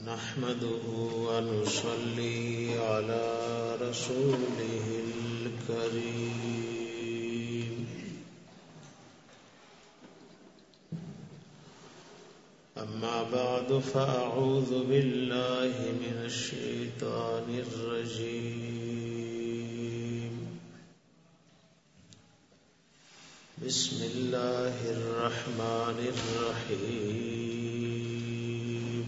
نحمده ونصلي على رسوله الكريم أما بعد فأعوذ بالله من الشيطان الرجيم بسم الله الرحمن الرحيم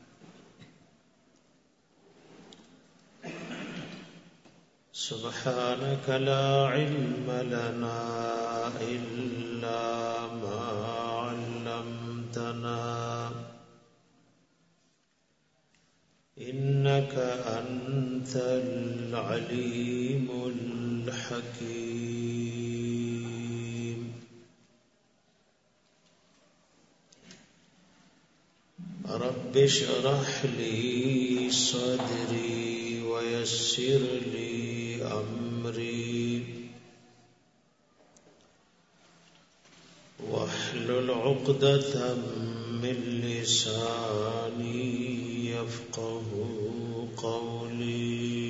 سبحانك لا علم لنا إلا ما علمتنا إنك أنت العليم الحكيم رب اشرح لي صدري ويسر لي أمري واحلل عقدة من لساني يفقه قولي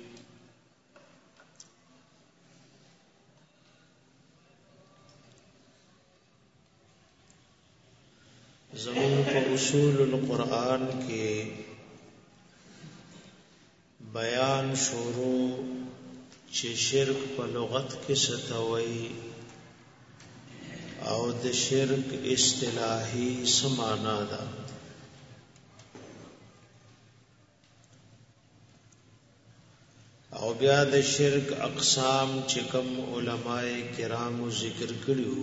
زمون په اصول القرآن کې بیان شروع چې شرک په لغت کې ستوي او د شرک اصطلاحي سمانا ده او بیا د شرک اقسام چې کوم علماء کرامو ذکر کړیو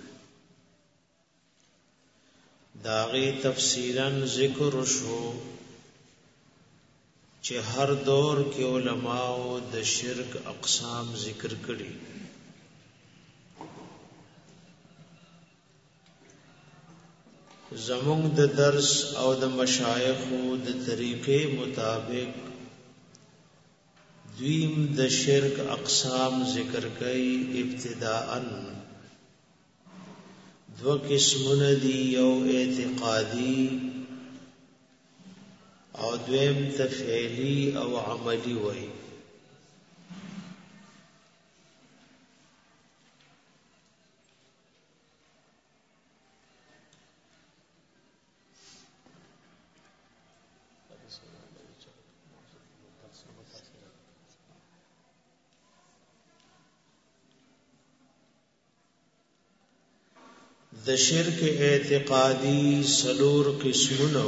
داغی تفصیلا ذکر شو چې هر دور کې علماء د شرک اقسام ذکر کړي زمونږ د درس او د مشایخو د طریقې مطابق دویم د شرک اقسام ذکر کړي ابتداءً دو قسمونه دي یو اعتقادي او دویم تفعیلی او عملی وای د شرک اعتقادی سلور قسمونه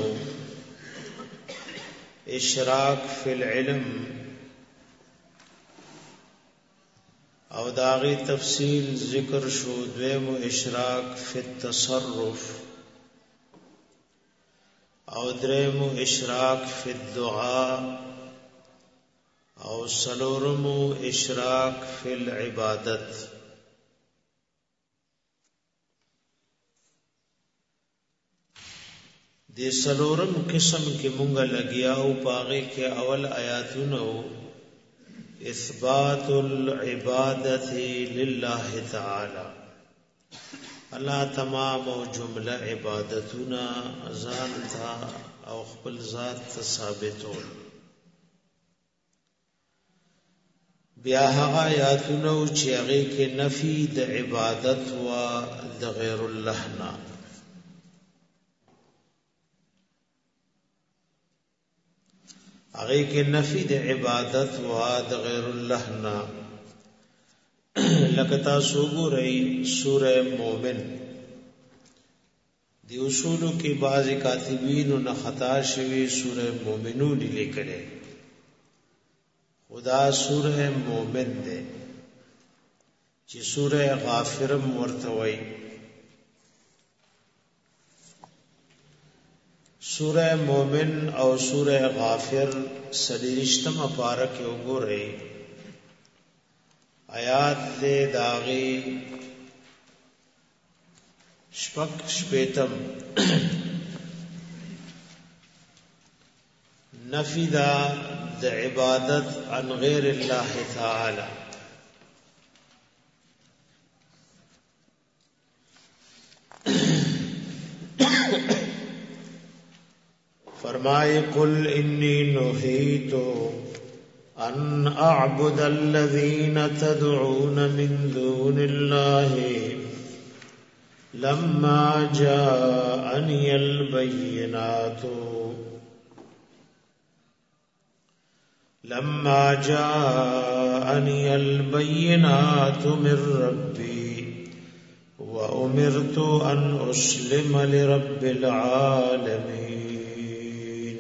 اشراک فی العلم او داغی تفصیل ذکر شو دویم اشراک فی التصرف او دریم اشراک فی الدعاء او سلورم اشراک فی العبادت دی سلورم قسم کې مونږه لګیاو پاغه کې اول آیاتونو اثبات العبادت لله تعالی الله تمام او جمله عبادتنا ځان تا او خپل ذات ته ثابتول بیا هغه آیاتونو چې هغه کې نفي د عبادت او د غیر الله نه هغه کې نفي د عبادت او د غیر الله نه لکه تاسو ګورئ سوره مومن دی اصولو کې بعضی کاتبین نه خطا شوی سوره مومنون لیکلې خدا سوره مومن ده چې سوره غافر مرتوي سورہ مومن او سورہ غافر سلیرشتم پارک وګورئ آیات دے داغی شپک شپیتم نفی دا د عبادت عن غیر اللہ تعالی فرمائے قل انی نہیت ان اعبد الذین تدعون من دون اللہ لما جاءنی البینات من ربی وأمرت أن أسلم لرب العالمين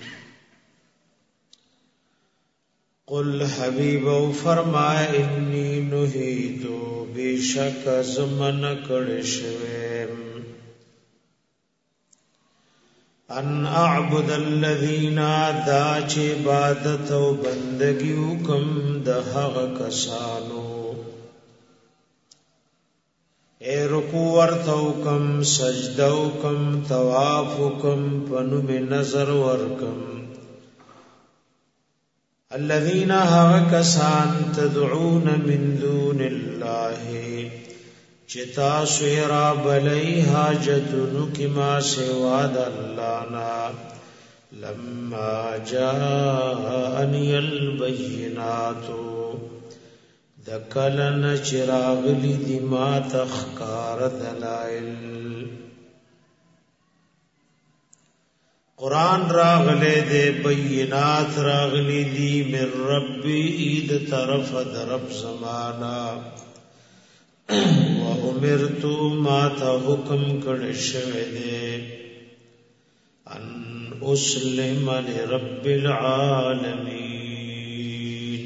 قل حبیب فرمائے انی نہیت بیشک زمن کڑشویم ان اعبد الذین دا چه عبادت و بندگیو کم دہغ کسانو اے رکوع ورتو کم سجدو کم توافو کم پنو میں نظر ورکم الذین کسان تدعون من دون اللہ چتا سویرا بلی حاجتنو کما سواد اللہنا لما جاءنی البیناتو دکلن چراغلی دی ما تخکار دلائل قرآن راغلے دے بینات راغلی دی من ربی اید طرف درب زمانا و امرتو ما تا حکم کڑشوے دے ان اسلم لرب العالمین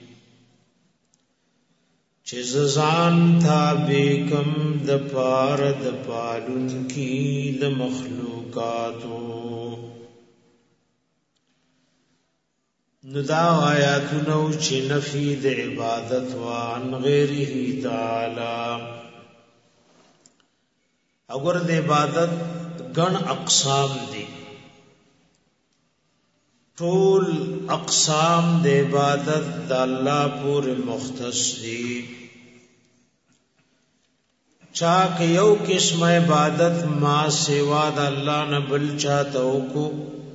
چززان تابع کم د پار د پالن کی د مخلوقاتو ندا آیاتنو چی نفی د عبادت وان غیره تعالی اگر د عبادت گن اقسام دی طول اقسام د عبادت د اللہ پور مختص دی چاک یو قسم عبادت ما سوا د اللہ نبل چاہتا کو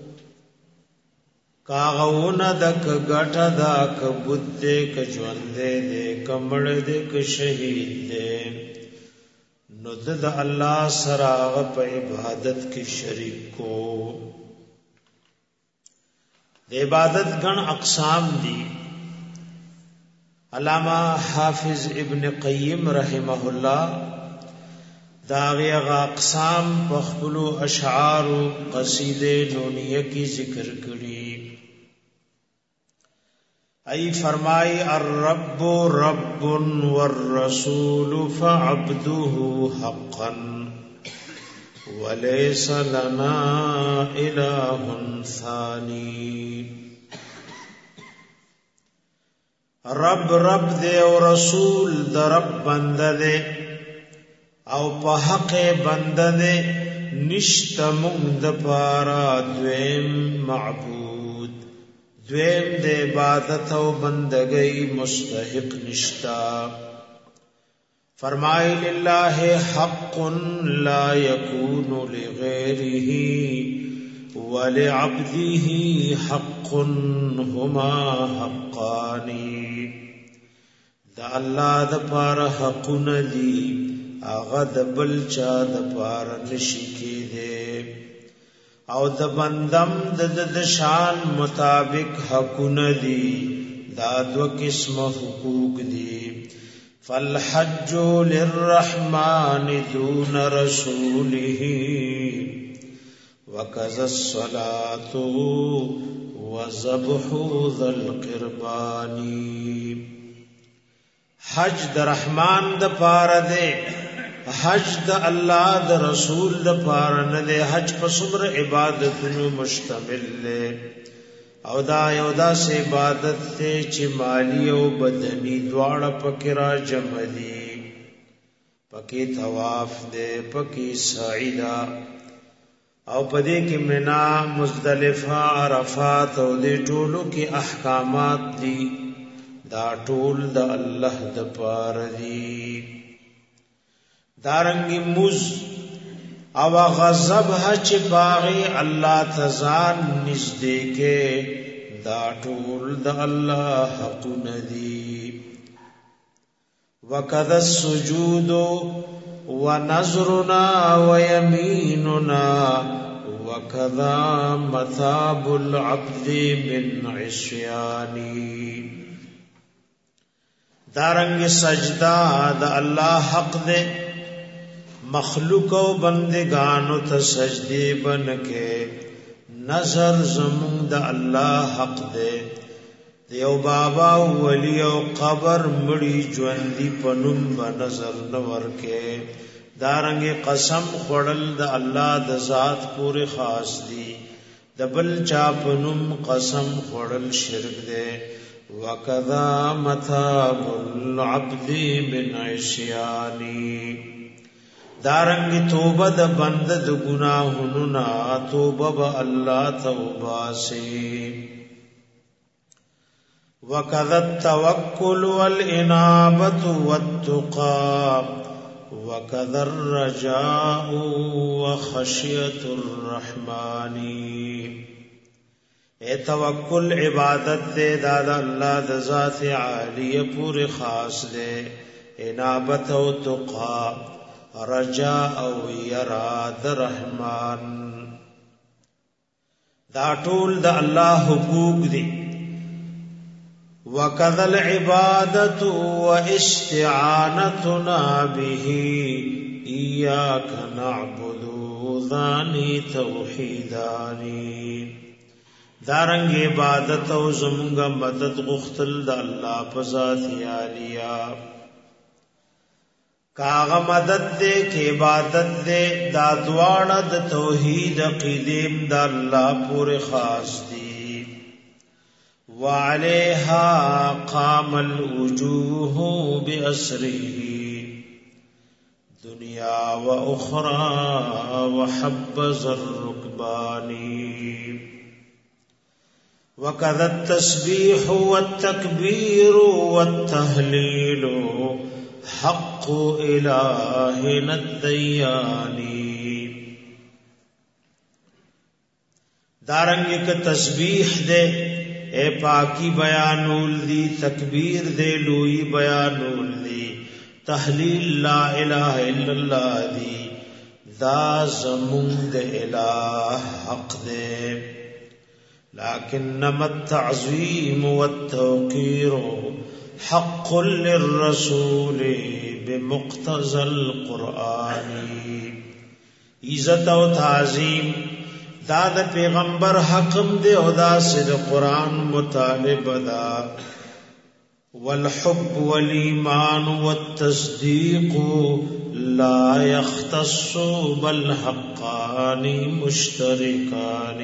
کاغون دک گٹا دا کبود دے کجوندے دے کمڑ دے کشہید دے ندد اللہ سراغ پا عبادت کی شریک کو دے عبادت گن اقسام دی علامہ حافظ ابن قیم رحمہ اللہ داغی اغا اقسام بخبلو اشعار و قصید نونیہ کی ذکر کری ای فرمائی الرب رب والرسول فعبده حقا ولیس لنا الہ ثانی رب رب دے و رسول دا رب بند دے او په حق بند دے نشت مند پارا دویم معبود دویم دے عبادت و بندگی مستحق نشتا فرمائی للہ حق لا یکون لغیره ولعبده حق ہما حقانی دا اللہ دا پار حق ندی آغا دا بلچا دا پار نشکی دے او دا بندم دا شان مطابق حق ندی دا دو قسم حقوق دی فالحج للرحمن دون رسوله وكذا الصلاة وذبح ذا القربان حج د رحمان د پار دے حج د اللہ د رسول د پار نه دے حج په څومره عبادتونو مشتمل دے او دا یو داسې عبادت ته چې مالی او بدنی دواړه پکې را جمع دي پکې طواف دے پکې سعی دا او پدې کې منا مزدلفه عرفات او دې ټولو کې احکامات دي دا ټول د الله د پاره دي دارنګ مز او غضب چې باغی الله تزان نږدې کې دا ټول د الله حق ندی وکذا السجود ونظرنا ويميننا وكذا مثاب العبد من عصياني دارنګ سجدا د الله حق دے مخلوق او بندگانو ته سجدي بنکه نظر زمون د الله حق دے دیو بابا ولی او قبر مړی ژوندۍ پنوم په نظر نور کې دارنګ قسم خړل د الله د ذات پورې خاص دی د بل چا پنوم قسم خړل شرک دی وکذا مثاب العبد من عصياني دارنګ توبه د بند د ګناهونو نا توبه به الله توبه سي وکذا التوکل والانابه والتقى وكذا الرجاء وخشية الرحمن اے توکل عبادت دے دادا اللہ د ذات عالیہ پورے خاص دے انابت و تقا رجاء و یراد رحمان دا ټول د الله حقوق دي وَكَذَا الْعِبَادَةُ وَإِسْتِعَانَتُنَا بِهِ إِيَّاكَ نَعْبُدُ ذَانِي تَوْحِيدَانِي دارنګ عبادت او زمونږ مدد غختل د الله په ذات عالیہ کاغه مدد دې کې عبادت دې دا دواړه د توحید عقیدې د الله پورې خاص دي وعليها قام الوجوه بأسره دنيا وأخرى وحبذ الركبان وكذا التسبيح والتكبير والتهليل حق إلهنا الديان دارنګ ک تسبیح دے اے پاکی بیانول دی تکبیر دے لوی بیانول دی تحلیل لا الہ الا اللہ دی دا زمون دے الہ حق دے لیکنما التعظیم والتوقیر حق للرسول بمقتضى القرآن عزت و تعظیم دا د پیغمبر حکم دی او دا سید قرآن مطالب دا والحب والایمان والتصدیق لا يختص بل حقان مشترکان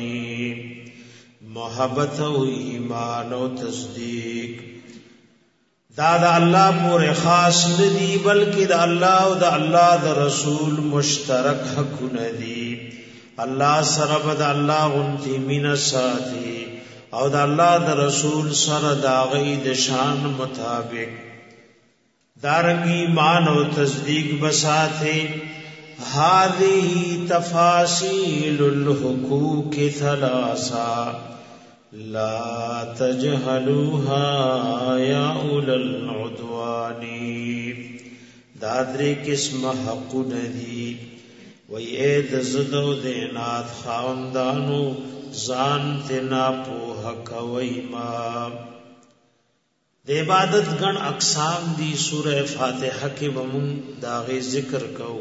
محبت و ایمان و تصدیق دا د الله پورې خاص ندی بلکې د الله او د الله د رسول مشترک حق ندی الله سره بد الله غنتی مینا ساتي او د الله د رسول سره دا غي د شان مطابق دارنګ ایمان او تصدیق بساته هذه تفاصيل الحقوق ثلاثه لا تجهلوها يا اولى العدوان دا درې قسم حق ندي وی اے د زدو دینات خاوندانو ځان تنا پوه کوي ما د عبادت ګڼ اقسام دی سوره فاتحه کې ومن داغه ذکر کو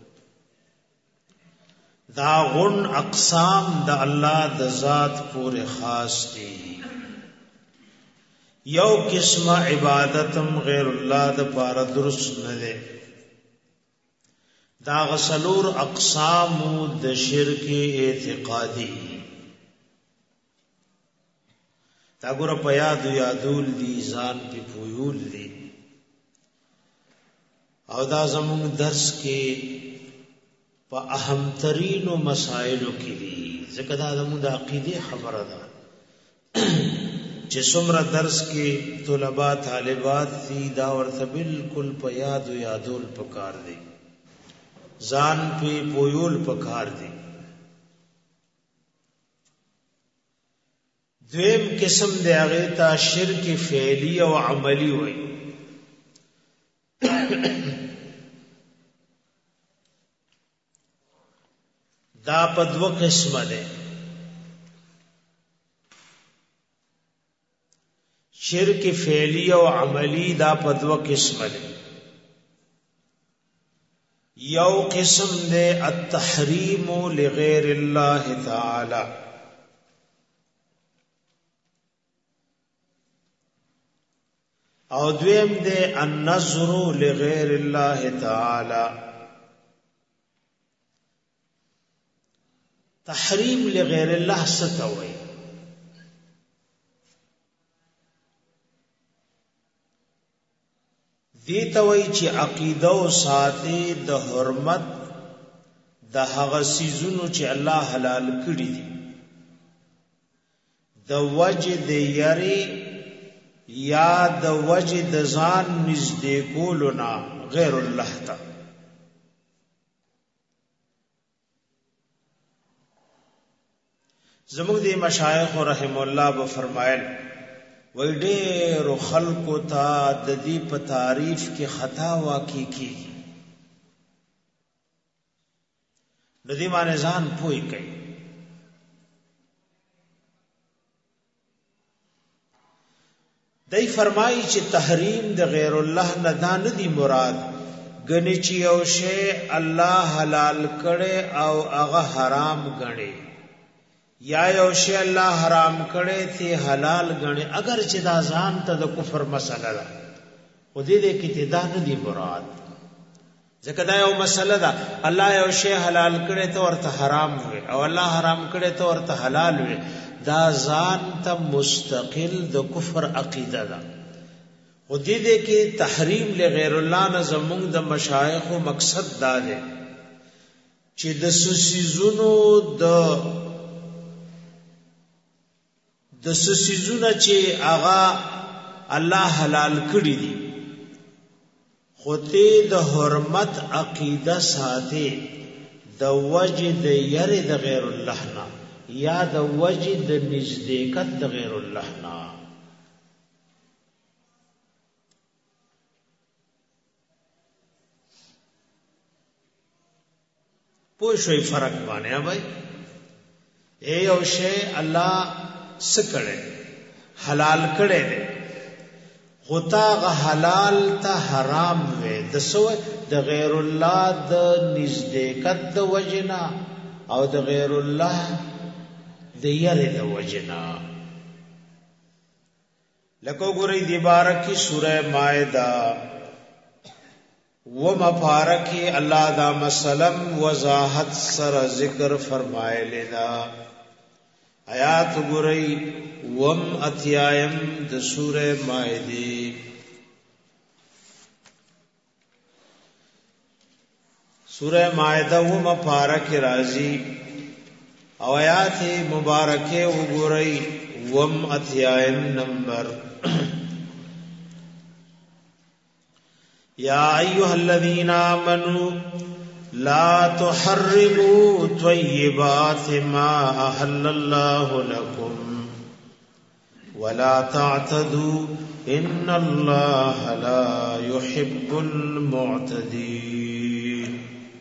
دا غن اقسام د الله د ذات پورې خاص دي یو قسمه عبادتم غیر الله د پاره درست نه ده دا غسلور اقسام د شرک اعتقادی دا ګور په یادول دي ځان په پویول دي او دا زموږ درس کې په اهم ترینو مسائلو کې دي ځکه دا زموږ د عقیده خبره ده چې څومره درس کې طلباء طالبات دي دا ورته بالکل په یادول پکار دي ځان په پویول پکار دي. دویم قسم دی هغه ته شرک فعلی او عملی وایي. دا په دوه قسمه ده. شرک فعلی او عملی دا په دوه قسمه ده. یو قسم ده التحریم لغیر الله تعالی، او دویم ده النظر لغیر الله تعالی. تحریم لغیر الله ستوي، دی توي چې عقیده او ساتي د حرمت د هغه سيزونو چې الله حلال کړی دي د وجه د یری یا د وجه د ځان نږدې کولو نه غیر الله ته. زموږ د مشایخ رحم الله به فرمایل وای ډېر خلق ته د دې په تعریف کې خطا واقع کیږي، د دې باندې ځان پوي کوي. دای فرمایي چې تحریم د غیر الله نه دا نه دی مراد، ګنې چې یو شی الله حلال کړي او هغه حرام ګڼي، یا یو شی الله حرام کړي ته حلال ګڼي، اگر چې دا ځان ته د کفر مسله ده خو دې کې ته دا نه دی مراد. ځکه دا یو مسله ده، الله یو شی حلال کړي ته ورته حرام وي او الله حرام کړي ته ورته حلال وي، دا ځان ته مستقل د کفر عقیده ده. خو دې کې تحریم لغیر الله نه زمونږ د مشایخو مقصد دا دی چې د سسیزونو د سسیزونه چې هغه الله حلال کړی دي خو ته د حرمت عقیده ساته د وجه د یری د غیر الله نه یا د وجه د نزدېکت د غیر الله نه. پوه شوي فرق باندې بھائی اے یو شی الله سکړه حلال کړي دي غتا غ حلال ته حرام وي د سو د غیر الله د نزدېکت د وجنا او د غیر الله د یری د وجنا. لکه ګورې دی بارکی سوره مائده و مبارکی الله دا مسلم وضاحت سره ذکر فرمایلی دا. آیات ګورئ وم اتیایم د سوره مائده. سوره مائده و مبارک راضی او آیات مبارکه وګورئ وم اتیایم نمبر. یا ایها الذین آمنوا لا تحرموا طیبات ما احل الله لكم ولا تعتدوا ان الله لا يحب المعتدين.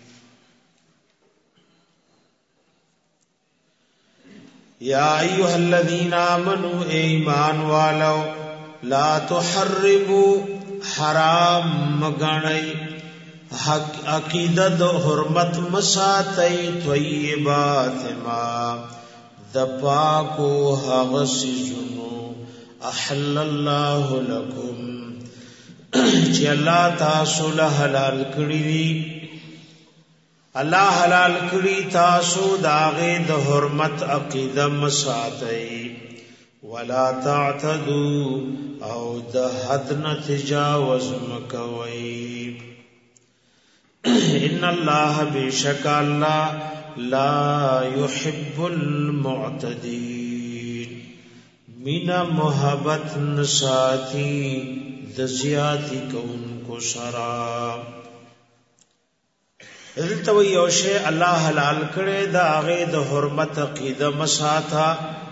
یا ایها الذین آمنوا ایمان والو لا تحرموا حرام مغنی عقیدہ د حرمت مساتی طیبات ما د پاکو هغه سيزونو احل الله لكم چې الله تاسو له حلال کړی دي. الله حلال کړی تاسو داغه د حرمت عقیدہ مساتی ولا تعتدوا او د حد نه تجاوز مکوئ. ان الله بشک الله لا يحب المعتدين مینا محبت نساتی د زیاتی کون کو سرا. دلته وی یو شی الله حلال کړي دا هغه د حرمت عقیده مساته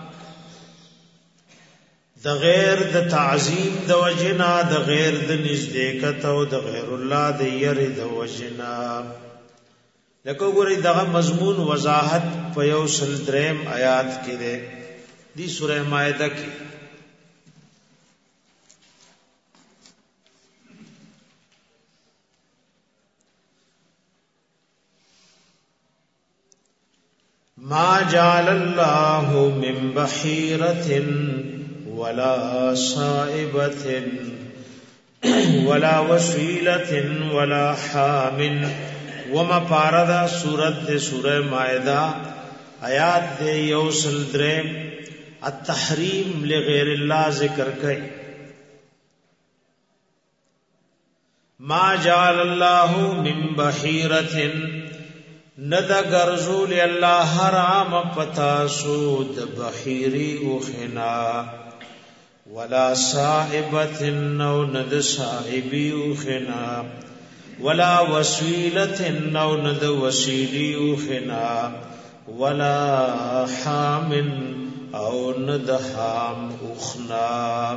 د غیر د تعظیم د وجنا د غیر د نزدېکت او د غیر الله د یری د وجنا لکه ګورې دغه مضمون وضاحت په یو سل دریم آیات کې ده دی سورہ مائده کې ما جعل الله من بحيرة ولا صائبة ولا وسيلة ولا حام وما پاردا سورہ مائدہ آیات دے یوسل درم التحریم لغیر اللہ ذکر کئی ما جعل اللہ من بحیرت ند گرزول اللہ حرام پتاسود بحیری اخنا ولا صائبت نو ند صائبی اخنا ولا وسیلت نو ند وسیلی اخنا ولا حام او ند حام اخنا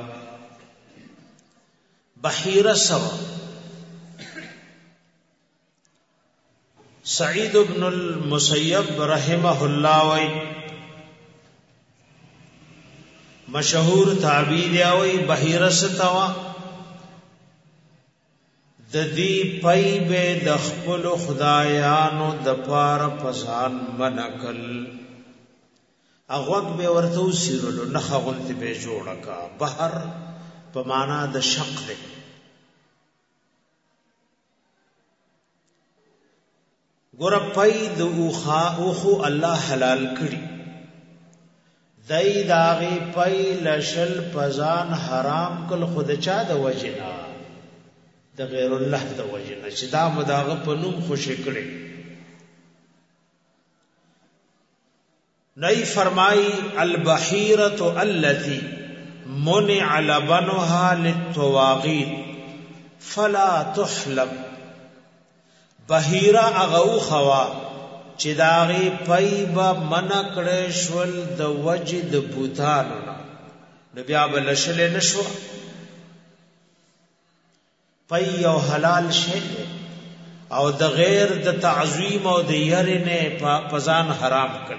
بحیرہ سوا سعید بن المسیب رحمہ اللہ وی مشہور تعبیر وی بحیرہ ستوا د دې پای به د خپل خدایانو د پار پسان منکل اغوک به ورته وسیرلو نه غونت به جوړکا بحر په معنا د شق ده ګور پای د اوخو الله حلال کړي دای داغي پای لشل پزان حرام کل خود چا د وجنا د غیر الله د وجنه چې دا مداغه په نوم خوشی کړي نئی فرمای البحیرة التي منع لبنها للطواغیت فلا تحلب بحیرہ اغو خوا چې داغي پایبا منع کړي شول د وجد بوتانو نو بیا بلشل نشو پای او حلال شی او د غیر د تعظیم او د یری نه پزان حرام کړ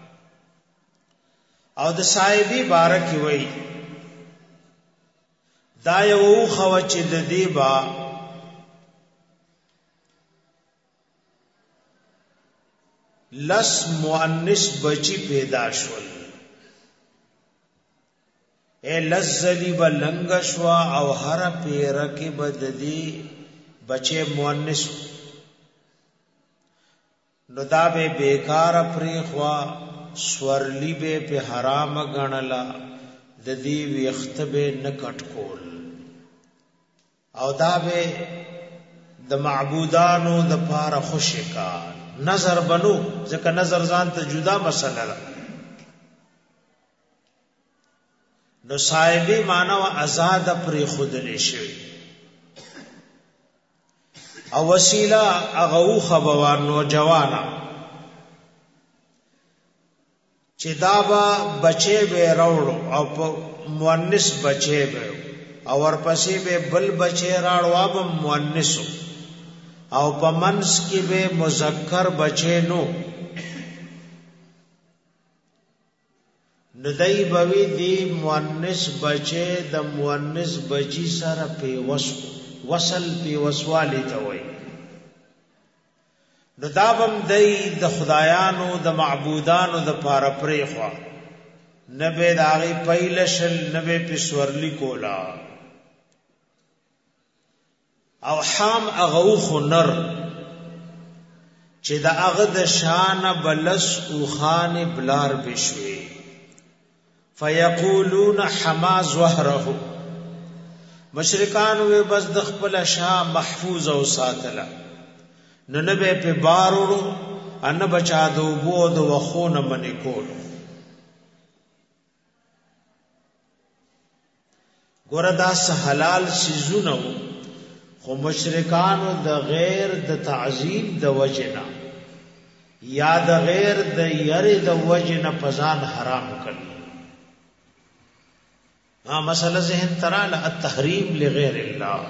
او د صایبی بارک وی دا یو خو چې د دی با لس مؤنث بچی پیدا شول اے لزلی بلنگشوا او هر پیرکی بددی بچے مؤنث نو دا به بیکار پریخوا سورلی به په حرام غنلا د دې وخت به نکټ کول او دا به د معبودانو د پاره خوشی کا نظر بنو ځکه نظر ځان ته جدا مسله ده نو صاحبی مانو آزاد پر خود لشي او وسیله هغه خبوار نو جوانا چې دابا بچي به راوړو او مؤنث بچي به او ورپسې به بل بچي راړو اب مؤنثو او پمنس کې به مذکر بچي نو ندای بوی دی مؤنث بچے د مؤنث بچی سره په وصل په وسوالی ته وای نو دابم دی د خدایانو د معبودانو د پاره پرې خوا نبه داغي پیلشل نبه په سورلی کولا او حام اغو خنر چې د اغه د شان بلس او خان بلار بشوي فیقولون حما ظهره مشرکان وی بس د خپل شاه محفوظ او ساتله نو نه به په بارو ان بچا دو بود وخونه منی کول ګوردا حلال سيزونه خو مشرکانو د غیر د تعظیم د وجنا یا د غیر د یری د وجنا پزان حرام کړي. مسئلہ ذہن ترال التحریم لغیر اللہ.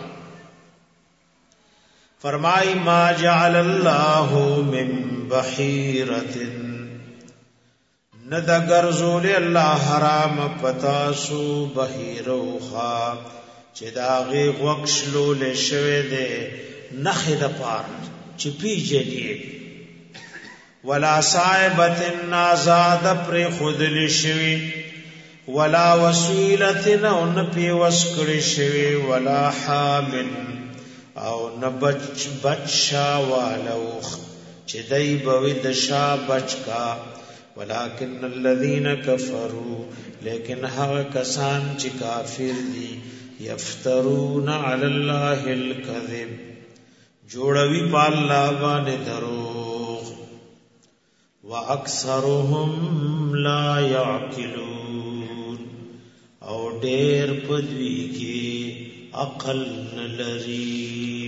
فرمائی ما جعل اللہ من بحیرت ند گرزول اللہ حرام پتاسو بحیروخا چه داغی وکشلو لشوه ده نخد پار چه پی جلیه ولا صائبت نازاد پر خود لشوه ولا وسیلتن او نپی وسکڑی شوی ولا حامل او نبچ بچشا والوخ چه دی بوی دشا بچکا ولكن الذين كفروا لیکن هغه کسان چې کافر دي یفترون علی الله الكذب جوړوي په الله باندې دروغ واکثرهم لا يعقلون او ډېر پدوی کې عقل نلري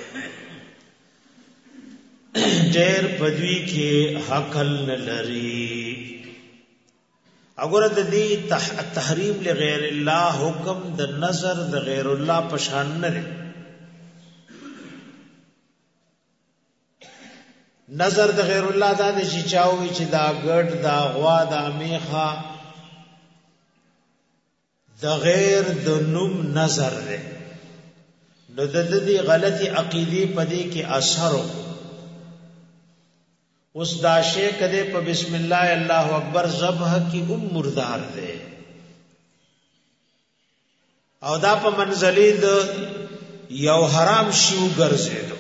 ډېر پدوی کې عقل نلري. اگر د دې تحریم لغیر الله حکم د نظر د غیر الله پشان نه دی. نظر د غیر الله دا د چې چاوي چې دا ګډ دا غوا دا میخه د غیر د نوم نظر دی. نو د دې غلطي عقیدې پدې کې اثر اس دا شی کده په بسم الله الله اکبر ذبح کی مردار دے او دا په منزلی د یو حرام شیو ګرځیدو.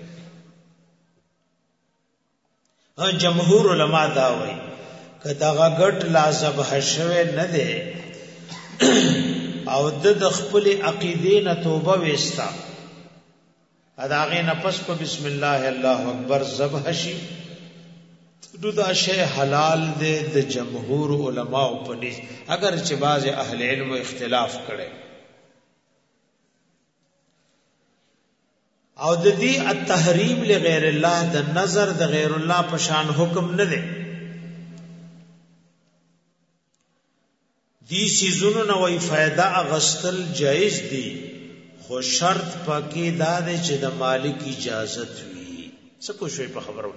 جمهور علما دا وایي کدا غټ لا ذبح شوه نه دی او د خپل عقیدې نه توبه وستا اداغه نفس په بسم الله الله اکبر ذبح شي نو دا شی حلال دی د جمهور علماء په نس اگر چې بعض اهل علم اختلاف کړي او د دې التحریم لغیر الله د نظر د غیر الله په شان حکم نه دی. دې سيزونو نو وی फायदा اغستل جایز دی خو شرط پکې دا دی چې د مالک اجازت وي. څه کوشوي په خبرو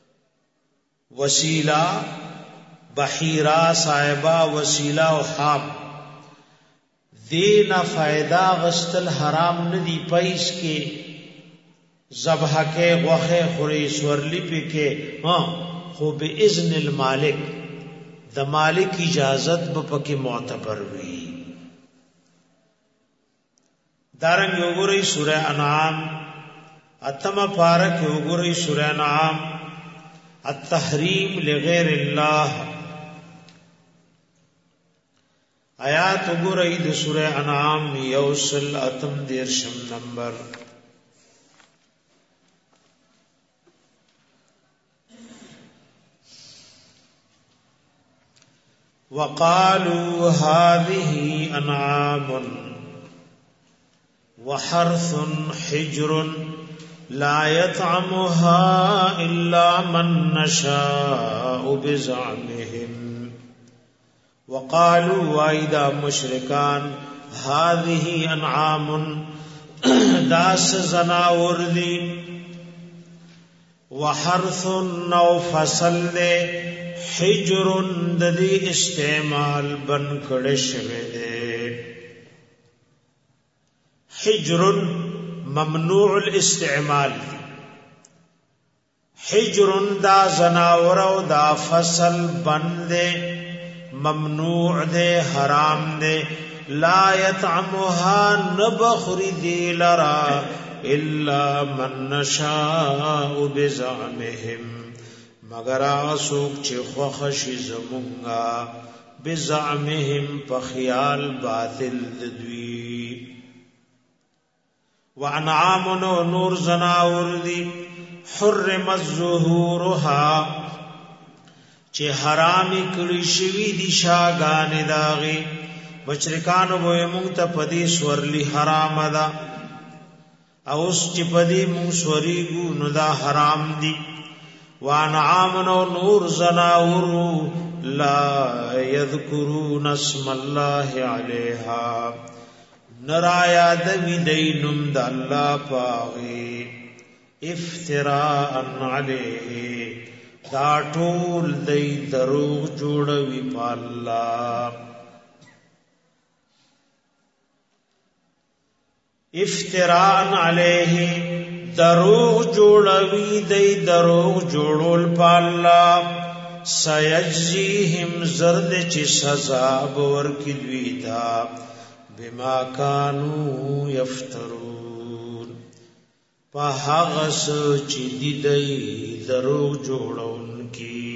وسیلہ بحیرہ صاحبہ وسیلہ او حام دینا فائدہ غستل حرام ندی پیس کے ذبح کے غوخه خوري سورلی پی کے خو باذن المالک د مالک اجازت به پکې معتبر وي. دارنګ وګورئ سورہ انعام اتمه پارک وګورئ سورہ انعام التحریم لغیر اللہ آیات وګورئ د سورہ انعام یوصل اتم دیرشم نمبر. وقالوا هذه انعام وحرث حجر لا يطعمها الا من نشاء بزعمهم. وقالوا وايدا مشرکان هذه انعام داس زناور دی وحرث نو فصل دے حجر ددی استعمال بن کړه شوه دے. حجر ممنوع الاستعمال دی. حجر دا زناور او دا فصل بند دے ممنوع دے حرام دے. لا يطعمها نبخری دی لرا الا من نشاء بزعمهم مگر آسوک چه خوخشی زمونگا بزعمهم پا خیال باطل ددوی. وانعامنو نور زناور دی حرمت ظهورها چه حرامی کڑی شوی دی شاگان داغی مشرکانو بوی مونگتا پدی سورلی حرام دا اوس چې پدې مون سوريګو نو دا حرام دي وانعام نو نور زناورو لا یذکرون اسم الله علیها نرا یاد وی دینم د الله پاغي افتراء علیه دا ټول دی دروغ جوړوي په الله افتراء علیه دروغ جوړوي دی دروغ جوړول په الله سيجزيهم زرد چی سزا بور کی دوی تا بما كانوا يفترون په هغه چې دی دروغ جوړون کی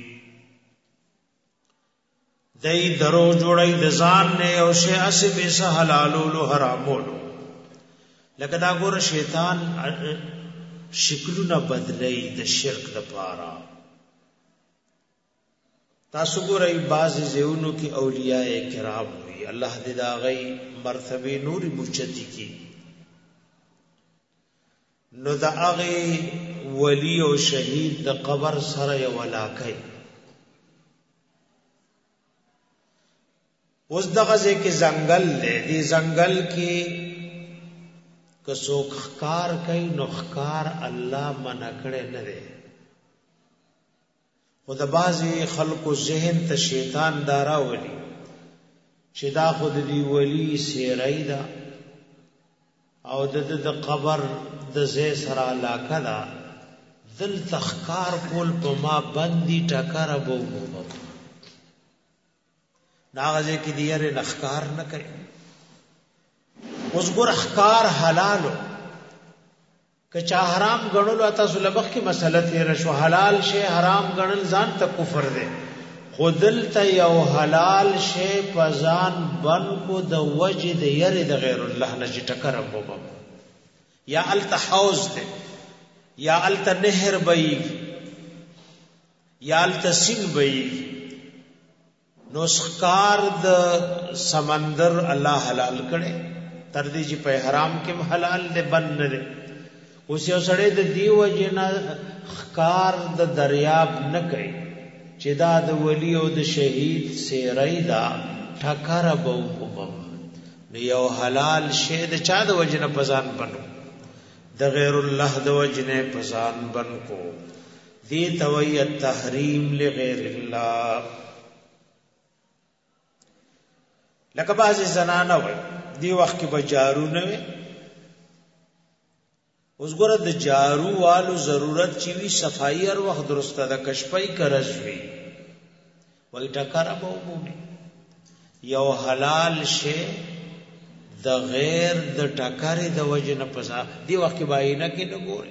دی دروغ جوړای د ځان نه او شی اسب حلالولو حرامولو لکه دا ګور شیطان شکلونه بدلی د شرک لپاره تاسو ګورئ بعض زیونو کې اولیاء کرام وي الله دې دا غي مرتبه نوري موچتی کی نو دا هغه ولی او شهید د قبر سره یو علاقه اوس دغه ځکه ځنګل دی ځنګل کې کڅوک خکار کوي نو خکار الله منع کړي نه دی او د بازي خلقو ذهن ته شیطان دارا ولي چې دا خود دی ولی سیرای دا او د قبر د زې سره علاقه دا دل تخکار کول په ما بندي ټکر ابو مو ناغه کې دیره نخکار نه کوي اوس ګور احکار حلالو کچا حرام غنلو تاسو لبخ کی مسله تیر شو حلال شی حرام غنل ځان ته کفر دی خودل ته یو حلال شی پزان بن کو د وجد ير د غیر الله نه ټکرم وب یا التحوز دی یا الت نهر بئی یا الت سین بئی نو سخکار د سمندر الله حلال کړي تر دې چې په حرام کې حلال دې بن نه دي اوس یو سړی د دیو جنا خکار د دریاب نه کوي چې دا د ولی او د شهید سیرای دا ټکر بو وبم نو یو حلال شه د چا د وجنه پزان بنو د غیر الله د وجنه پزان بن کو دی توي التحریم لغیر الله لکه بعض زنانه وي دی وخت کې به جارو نه وي اوس ګوره د جارو والو ضرورت چی وی صفائی هر وخت درسته د کشپای کرز وی وای ټکر به ومه یو حلال شی د غیر د ټکر د وجه نه پزا دی وخت کې باینه کې نه ګوري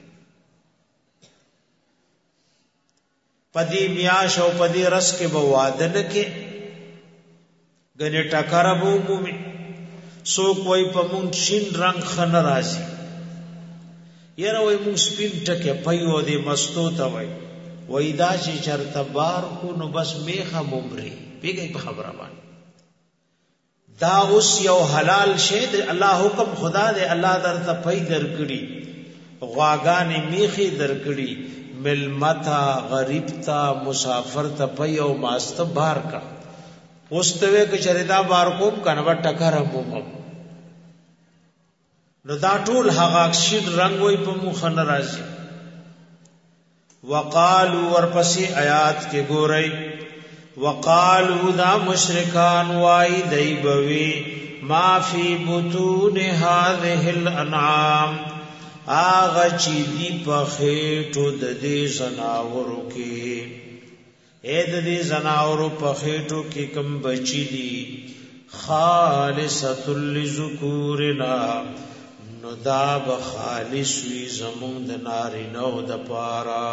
پدی میاش او پدی رس کې به واده نه کې غنه ټکر به ومه سو کوئی په مون شین رنگ خن راځي یره وای مون سپین ټکه پيو دې مستو ته وای وای دا چې چرته بار کو نو بس میخه ممري پیګي په خبره باندې دا اوس یو حلال شی دی الله حکم خدا دې الله درته پي درکړي غواګانې میخي درکړي ملمتا غریب تا مسافر ته پي او ماست بار کا اوستوي کې چریدا بار کوم کنه ټکر مو نو دا ټول هغه شید رنگ وای په مخ نه راځي وقالو ورپسې آیات کې ګورئ وقالو دا مشرکان وای دی بوي ما فی بطون هذه الانعام اغه چې دی په خېټو د دې زناورو کې اې د دې زناورو په خېټو کې کم بچی دي خالصۃ للذکورنا نو دا بخالص وی زمون د نارینو د پارا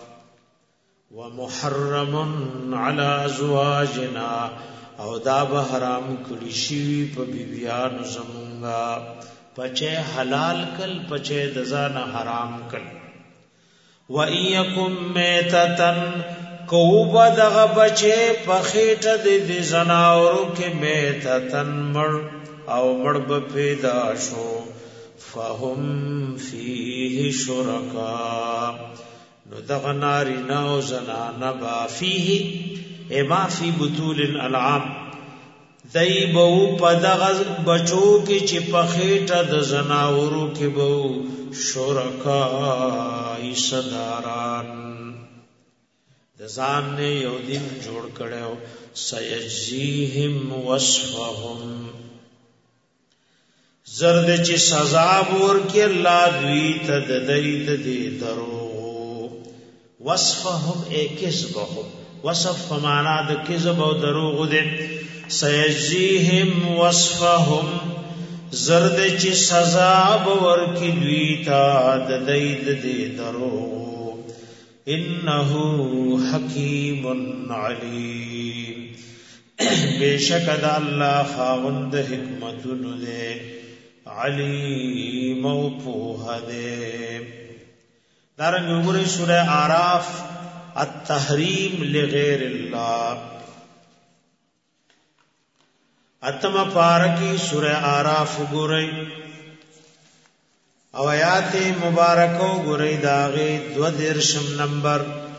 ومحرم علی ازواجنا او دا به حرام کړی شی په بیبیانو زمونږه پچه حلال کل پچه د ځان حرام کل و ایکم میتتن کوبا دغه بچه په خېټه د زناورو کې میتتن مړ او مړ به پیدا شو فهم فيه شرکا نو دغ نارینا و زنانا با فیه اما فی بطول الانعام دی بو پدغ بچو کی چی پخیٹا د زناورو کی بو شرکا ایسداران دزان نے یو دن جوڑ کڑیو سیجزیہم وصفہم زرد چی سزا بور کی اللہ دوی تددید دی درو وصفهم اے کذبهم وصف فمانا د کذب او دروغ دے سیجزیہم وصفهم زرد چی سزا بور کی دوی تددید دی درو انہو حکیم علیم بے شک دا اللہ خاوند حکمتن دے علیم و پوہ دے دارنگ اگرے سورہ آراف التحریم لغیر اللہ اتم پارکی سورہ آراف اگرے او آیات مبارکو گرئی داغی 22 نمبر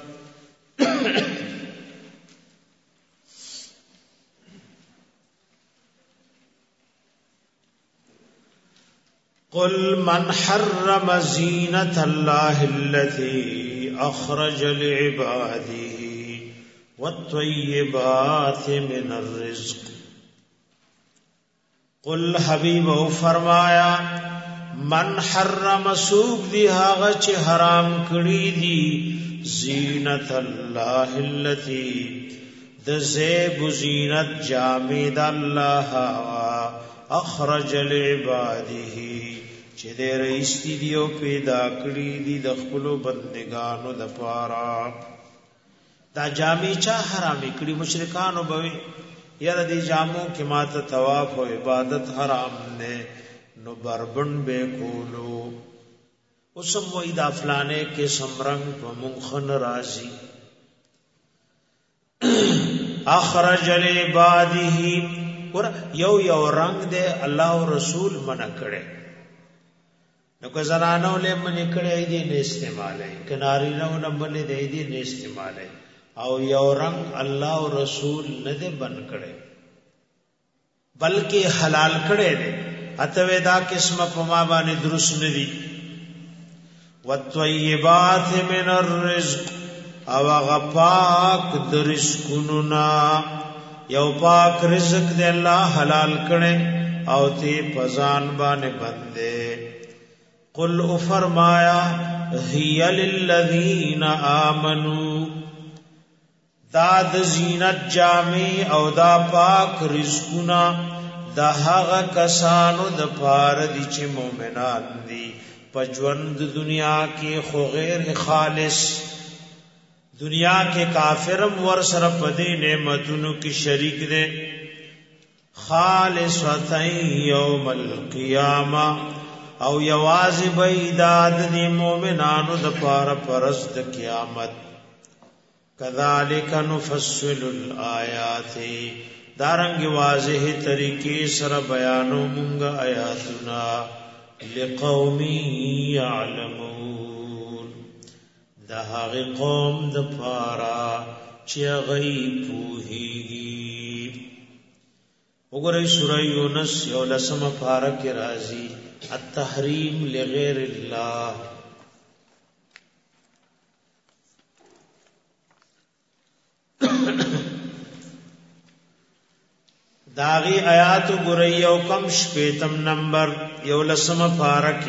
قل من حرم زینت اللہ التي اخرج لعباده والطیبات من الرزق قل حبیب فرمایا من حرم سوق دی هاغه چې حرام کړی دی زینت الله التي د زیب زینت جامد الله اخرج لعباده چې دې رئیستی دیو پیدا کړی دی د خپل بندگانو د پاره دا جامې چا حرام کړی مشرکانو بوي یاره دی جامو کې ماته طواف او عبادت حرام نه نو بربن بے کولو اسم و ایدا فلانے کے سمرنگ و منخن رازی اخرج لعباده یو رنگ دے اللہ و رسول منع کرے نو که زنانو لے منع کرے ایدی نے استعمال ہے کنارینو نمبر دے ایدی نے استعمال ہے او یو رنگ اللہ و رسول ندے بن کرے بلکہ حلال کرے دے اتوی دا قسم پما بانی درست ندی والطیبات من الرزق او غپاک درزقننا یو پاک رزق دے اللہ حلال کرے او تی پزان بانے بندے قل او فرمایا ہی للذین آمنوا دا زینت جامی او دا پاک رزقنا دا هغه کسانو د پاره دي چې مؤمنان دي پجوند دنیا کې خو غیر خالص دنیا کې کافرم ور سره پدې نعمتونو کې شریک دي خالص وتای یوم القیامه او یوازې بيداد دي مؤمنانو د پاره پرست قیامت کذالک نفصل الآیات دارنگ واضح طریقے سر بیانو منگا آیاتنا لقومی یعلمون دا هاغ قوم دا پارا چی غی پوہیگی اگر سورہ یونس یولسم پارا کی رازی التحریم لغیر اللہ داغی آیات گرئی او کم شپیتم نمبر یولسم پارکی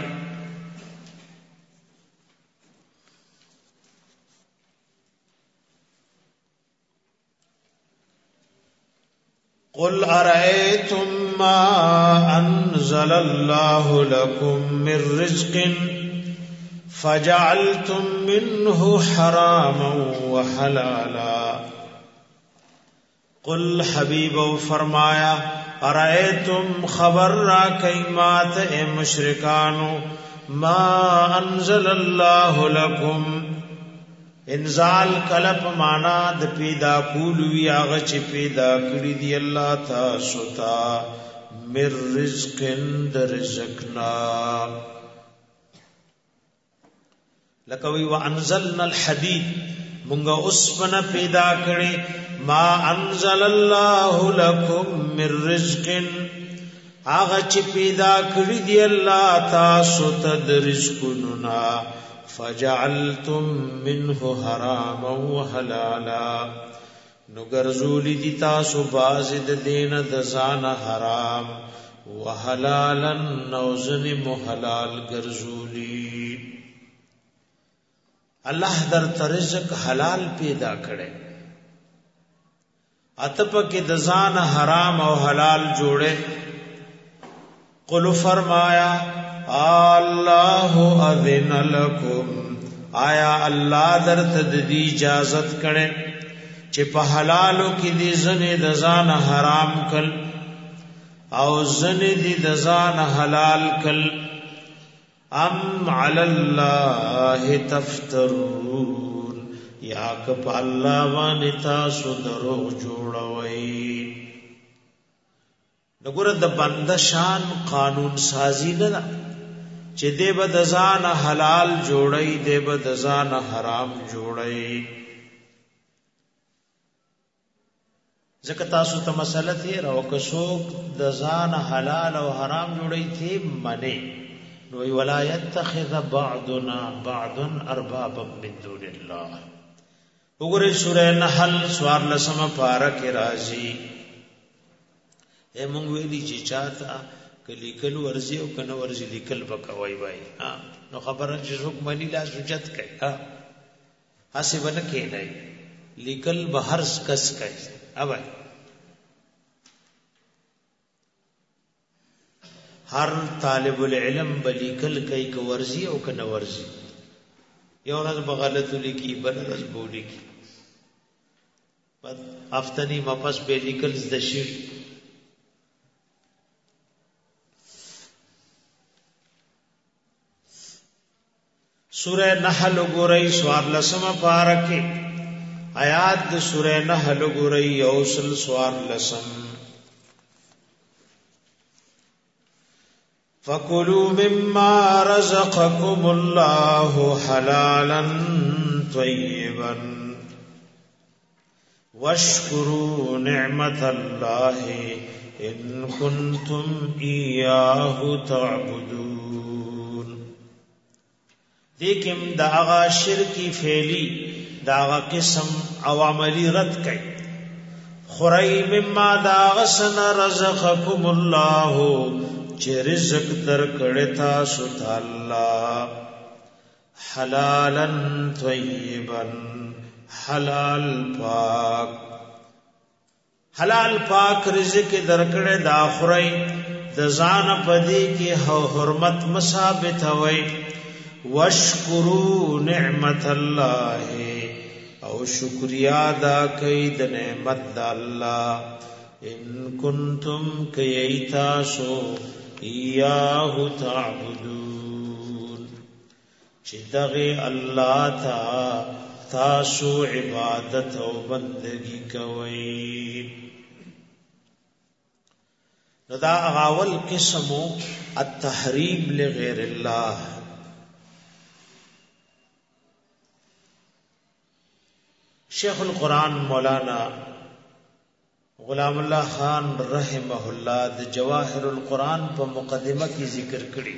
قل ارأيتم ما انزل الله لكم من رزق فجعلتم منه حراما وحلالا قل حبیب فرمایا ارائیتم خبر را کئیمات اے مشرکانو ما انزل اللہ لکم انزال کلپ مانا د پیدا کولوی آغا چی پیدا کری دی اللہ تاسو تا من رزق د رزقنا لکوی وانزلنا الحديد مونږه اوسپنه پیدا کړي ما انزل الله لكم من رزق هغه چې پیدا کړی دی الله تاسو ته د رزقونو نا فجعلتم منه حراما وحلالا نو ګرځولې دي تاسو باز د دین د ځان حرام وحلالا نوزن محلال ګرځولې الله در رزق حلال پیدا کړي اتپ کې د ځان حرام او حلال جوړه قل فرمایا الله اذن لكم آیا الله درته د اجازت کړي چې په حلالو کې دې زنه د ځان حرام کړ او زنه دې د ځان حلال کړ ام علی الله تفترون یا کپ الله باندې تاسو دروغ جوړوي نګور د بنده شان قانون سازی نه چې دې بد ځان حلال جوړي دې بد ځان حرام جوړي ځکه تاسو ته مسله ته راو کښوک د ځان حلال او حرام جوړي ته منی نو ولا يتخذ بعضنا بعضا اربابا من دون الله وګورئ سورہ نحل سوار لسمه پارک راځي مونږ ویلي چې چاته کلی کلو ورزي او کنه ورزي لیکل وکوي وای نو خبره چې څوک ملي لا سوچت کوي هسه ونه کېنای لیکل بهر کس کوي اوبای هر طالب العلم بلیکل کوي کو ورزي او کنه ورزي یو ورځ بغلط لیکي بل ورځ بولی کی بعد افتنی مپس به لیکل د شي سورہ نحل گورئی سوار لسم پارکی آیات د سورہ نحل گورئی یوصل سوار لسم فَكُلُوا مِمَّا رَزَقَكُمُ اللَّهُ حَلَالًا طَيِّبًا وَاشْكُرُوا نِعْمَةَ اللَّهِ إِن كُنتُمْ إِيَّاهُ تَعْبُدُونَ دیکھم دا آغا شرکی فعلی دا آغا قسم او عملی رد کئی خرائی مما دا آغا سن رزقکم اللہ چه رزق در کڑتا ستا اللہ حلالا طیبا حلال پاک رزق در کڑے دا خرائی دا زان پدی کی حرمت مسابت ہوئی واشکروا نعمت اللہ او شکریہ دا کئی د نعمت دا اللہ ان کنتم کئی تاسو ایاہ تعبدون چدغی اللہ تاسو عبادت او بندگی کوئی ندا اغاول قسمو التحریم لغیر اللہ شیخ القرآن مولانا غلام اللہ خان رحمہ اللہ د جواہر القرآن په مقدمه کی ذکر کړي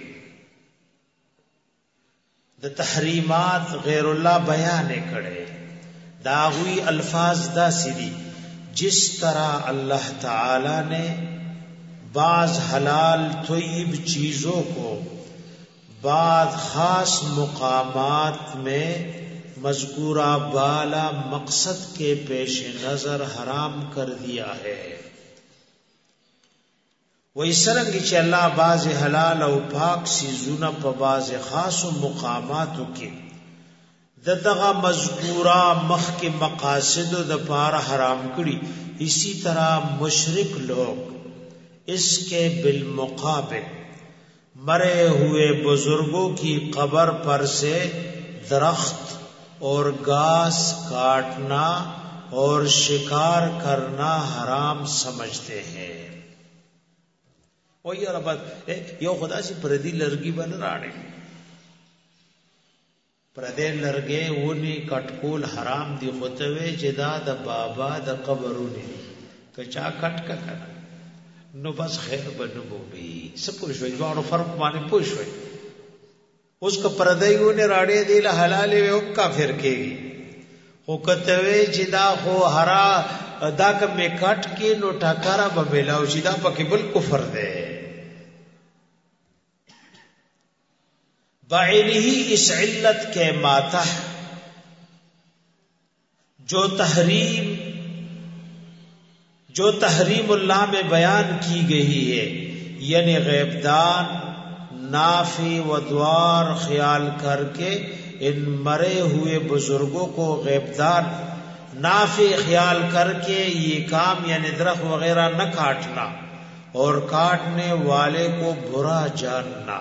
د تحریمات غیر اللہ بیان کړي دا ہوئی الفاظ دا سری جس طرح اللہ تعالی نے بعض حلال طیب چیزوں کو بعض خاص مقامات میں مذکورہ بالا مقصد کے پیش نظر حرام کر دیا ہے وہی سرنگی چ اللہ باز حلال او پاک سیزونه په باز خاص مقاماتو کې دغه مذکورہ مخ کے مقاصد د پار حرام کړي اسی طرح مشرک لوگ اس کے بالمقابل مرے ہوئے بزرگوں کی قبر پر سے درخت اور گھاس کاٹنا اور شکار کرنا حرام سمجھتے ہیں او یا رب یو خدا سي پردي لرګي بن راړي پردې لرګي ونی کټکول حرام دي خوتوي چې دا د بابا د قبرونه کچا کټ کړه نو بس خیر بنو بي سپور شوي ځوانو فرق باندې پوښوي اوس کو پردې ونه راړي دي له حلال او کافر کېږي خو کتوي چې دا خو حرا دا کوم کټ کې نو ټکرا به بلاو چې دا پکې بل کفر ده بعینه اس علت کے ماتا جو تحریم اللہ میں بیان کی گئی ہے یعنی غیبدان نافی و دوار خیال کر کے ان مرے ہوئے بزرگوں کو غیبدان نافی خیال کر کے یہ کام یعنی درخت وغیرہ نہ کاٹنا اور کاٹنے والے کو برا جاننا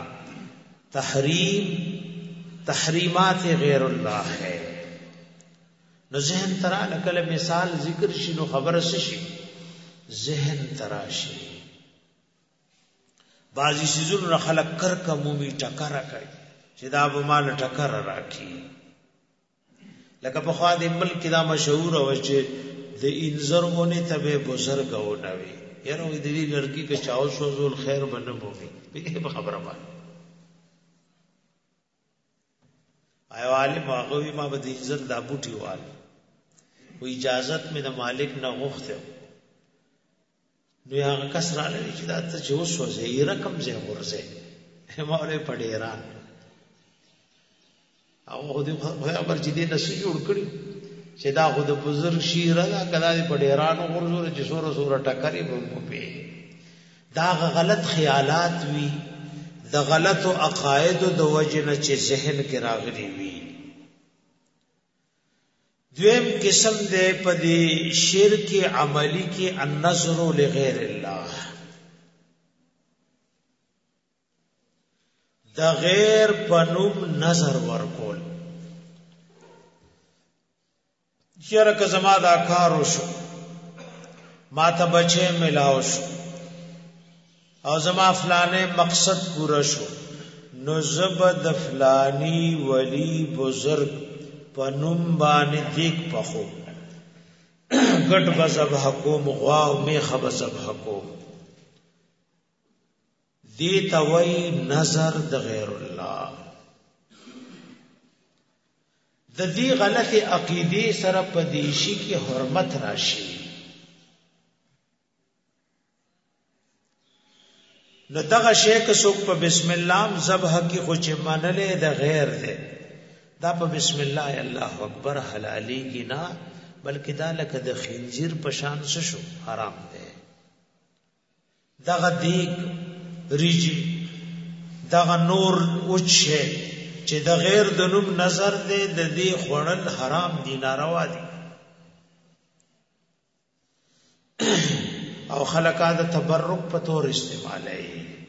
تحریمات غیر اللہ ہے نو ذہن ترا نقل مثال ذکر شي نو خبر شي ذہن تراشی بعضی سيزونو خلق کر کومي ټکر کوي چې دا به مال ټکر راکي لکه په خوا د ملک دا مشهور او چې د انځرونه تبه بزرګ او نوي یره د دې لړکی کې چاو شوزول خیر بنه بومي به خبره باندې ایو عالم هغه ما به د عزت دا بوټي وال و اجازت مې د مالک نه غوښته نو هغه کس را لري چې دا ته جو سوځي رقم زه ورځه هماره پډېران او خو دې خبر چې دې نسې جوړ کړی چې دا خو د بزرګ شیره دا کله دې پډېران ورزور چې سوره ټکرې به په دا غلط خیالات وی د غلط او عقاید د وجنه چې ذهن کې راغلي وي دویم قسم دې په دې شرک عملی کې النظر لغیر الله د غیر پنوم نظر ورکول شرک زما دا کارو شو ما ته بچې ملاو شو او زما فلانه مقصد پورا شو نو زبد فلانی ولی بزرگ پنوم باندې دیک پخو ګټ بزب حکوم غوا او میخ بزب حکوم دی توي نظر د غیر الله د دې غلط عقیده سره پدیشي کې حرمت راشي نو دغه شی که څوک په بسم الله ذبح کې خو چې منلې د غیر ده دا په بسم الله الله اکبر حلالي کې نه بلکې دا لکه د خنزیر په شان شو حرام ده دغه دیک ریجی دغه نور اوچه چې د غیر د نوم نظر ده د دې خړل حرام دي ناروا دي او خلقا د تبرک په تور استعمالي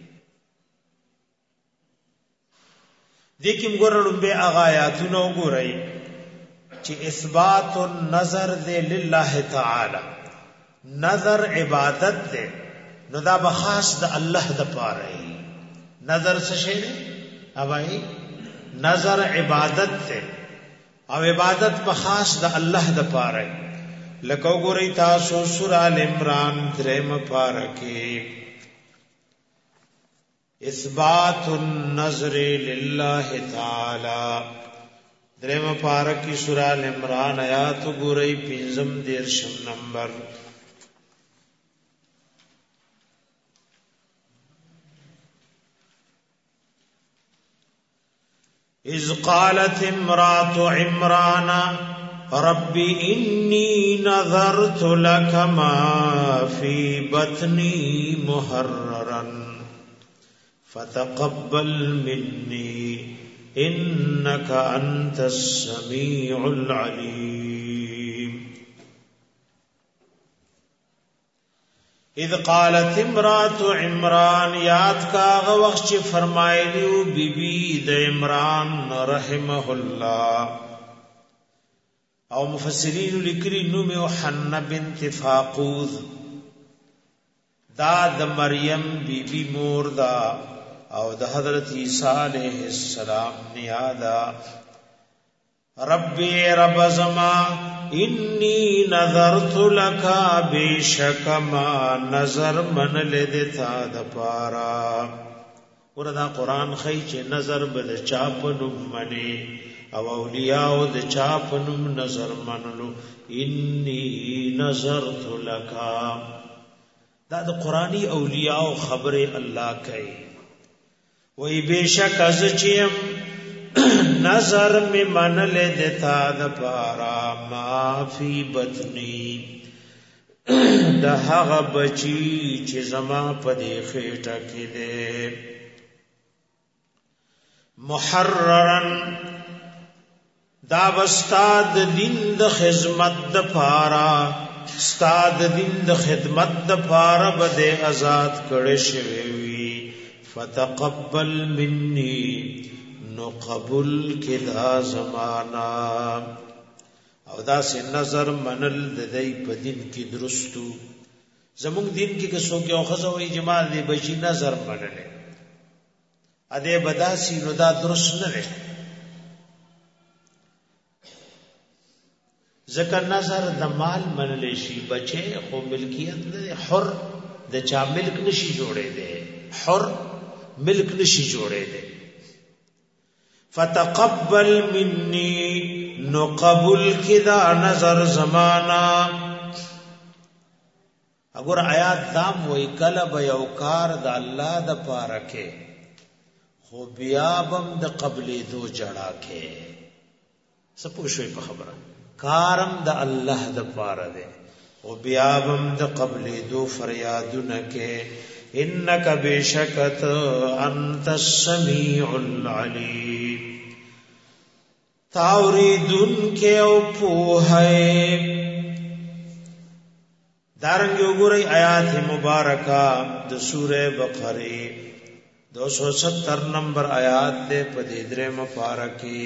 دیکیم ګورړم به اغایاتونو ګورئ چې اثبات النظر دے لله تعالی نظر عبادت دے نو دا بخاص د الله د پاره نظر څه شی دی اوای نظر عبادت دے او عبادت بخاص د الله د پاره لکه وګورئ تاسو سورہ ال عمران دریم پارکه اثبات النظر لله تعالی دریم پارکی سورہ ال عمران آیات وګورئ 15 نمبر اذ قالت امرأة عمران رب انی نذرت لك ما في بطني محررا فتقبل مني انك انت السميع العليم اذ قالت امرأة عمران یاد کا وقت فرمایلیو بی بی د عمران رحمه الله او مفسرین لیکلی نوم حنہ بنت فاقوذ دا د مریم بی بی مور دا او د حضرت عیسی علیہ السلام نیادا ربی رب زما انی نظرت لکا بیشک ما نظر من لدتا د پارا وردا قرآن خی چه نظر بد چاپنم منی او اولیاء د چاپنم نظر منلو انی نظرت لکا دا د قرآنی اولیاء خبر اللہ کئی وی بیشک از چیم نظر میں من لے دیتا دا پارا ما فی بطنی دا حغ بچی چی زما پدی خیٹا کی دے محررن دا بستاد دین دا خدمت دا پارا استاد دین د خدمت د پاره بده آزاد کړي شوی فتقبل مني نو قبول کدا زمانہ او دا سي نظر منل د دې په دین کې درستو زموږ دین کې که څوک یو خزوي جمال دی بچی نظر منل اده بداسي نو دا درست نه دی ذکر نظر د مال منل شي بچي خو ملکیت نه حر د چا ملک نشي جوړې دي حر ملک نشي جوړې دي فتقبل مني نو قبول کدا نظر زمانہ اگر آیات دام وای کله به یو کار د الله د پاره کې خو بیا بم د قبلې دو جړه کې سپو شوي په خبره کارم د الله د پاره ده او بیا بم د قبلې دو فریادونه کې انک بشکت انت السمیع العلیم تاوریدن کې او پوهه دارنګ وګورئ آیات مبارکہ د سوره بقره 270 نمبر آیات ده په دې درې مبارکي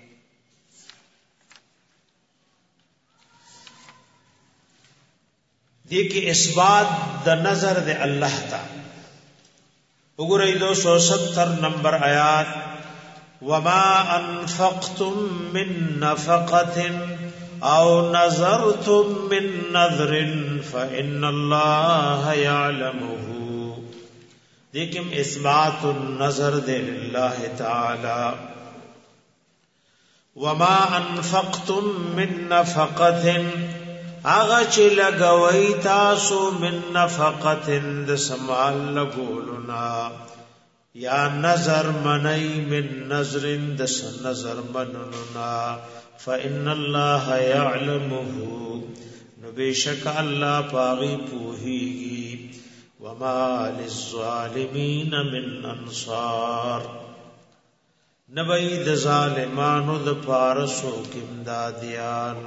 دیکھ اثبات د نظر د اللہ تا وګورئ 270 نمبر آیات وما انفقتم من نفقة او نظرتم من نظر فإن الله يعلمه دیکھم اثبات النظر دے للہ تعالی وما انفقتم من نفقة آغا چی لگوئی تاسو من نفقتن د سمال لگولنا یا نظر منی من نظرن د نظر مننا فإن اللہ یعلمه نبیشک اللہ پاغی پوہیگی وما للظالمین من انصار نبی د ظالمانو د پارسو کمدادیان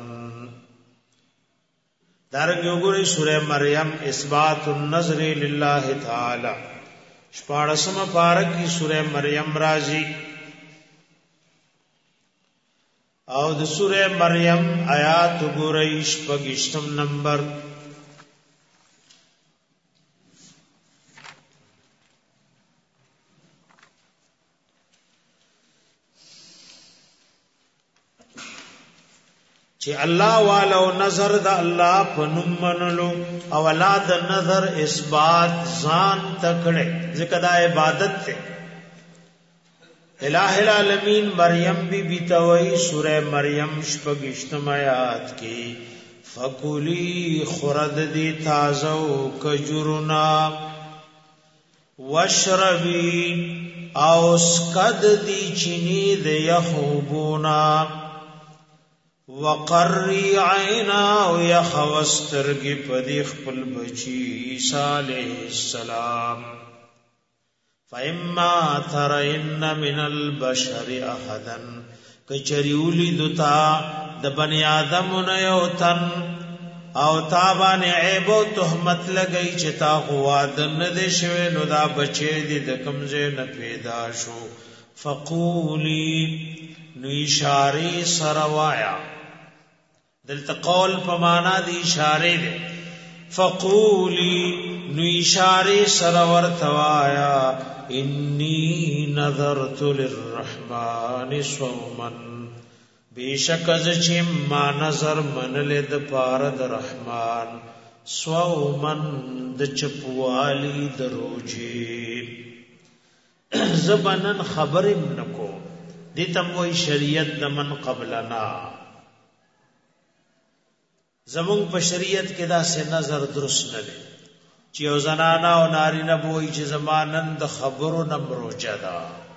دارنگی وګورئ سورہ مریم اثبات النظر للہ تعالی شپاړسم پارکی سورہ مریم راضی او د سورہ مریم آیات وګورئ شپږشتم نمبر چې الله والو نظر د الله په نوم منلو او اولاد نظر اثبات ځان تکړه ذکر د عبادت ته الہ العالمین مریم بی بی توئی سورہ مریم شپږشتم آیات کې فکلی خرد دی تازو کجرنا وشربی او سکد دی چینی دی یخوبونا وقری عینا او یخوسترگی پدی خپل بچی عیسی علیہ السلام فإما ترین من البشر احدا کچریولی دتا د بنی آدم نیوتن او تابان عیب و تهمت لگئی چتا خوادن ندے شوے نو دا بچے دی د کمزے نه پیدا شو فقولی نو اشاری سروایا دلتا قول پمانا دی اشارے دے فقولی نو اشاره سرور توایا انی نظرت للرحمن صوما بیشک از چیم ما نظر منل د پاره د رحمان صوما د چپوالی د روجی زبنن خبرم نکو دیتم وی شریعت د من قبلنا زمون په شریعت کې دا سه نظر درست نه دی چې یو زنانا او نارینه بوئی چې زمانن د خبرو نمروجه دا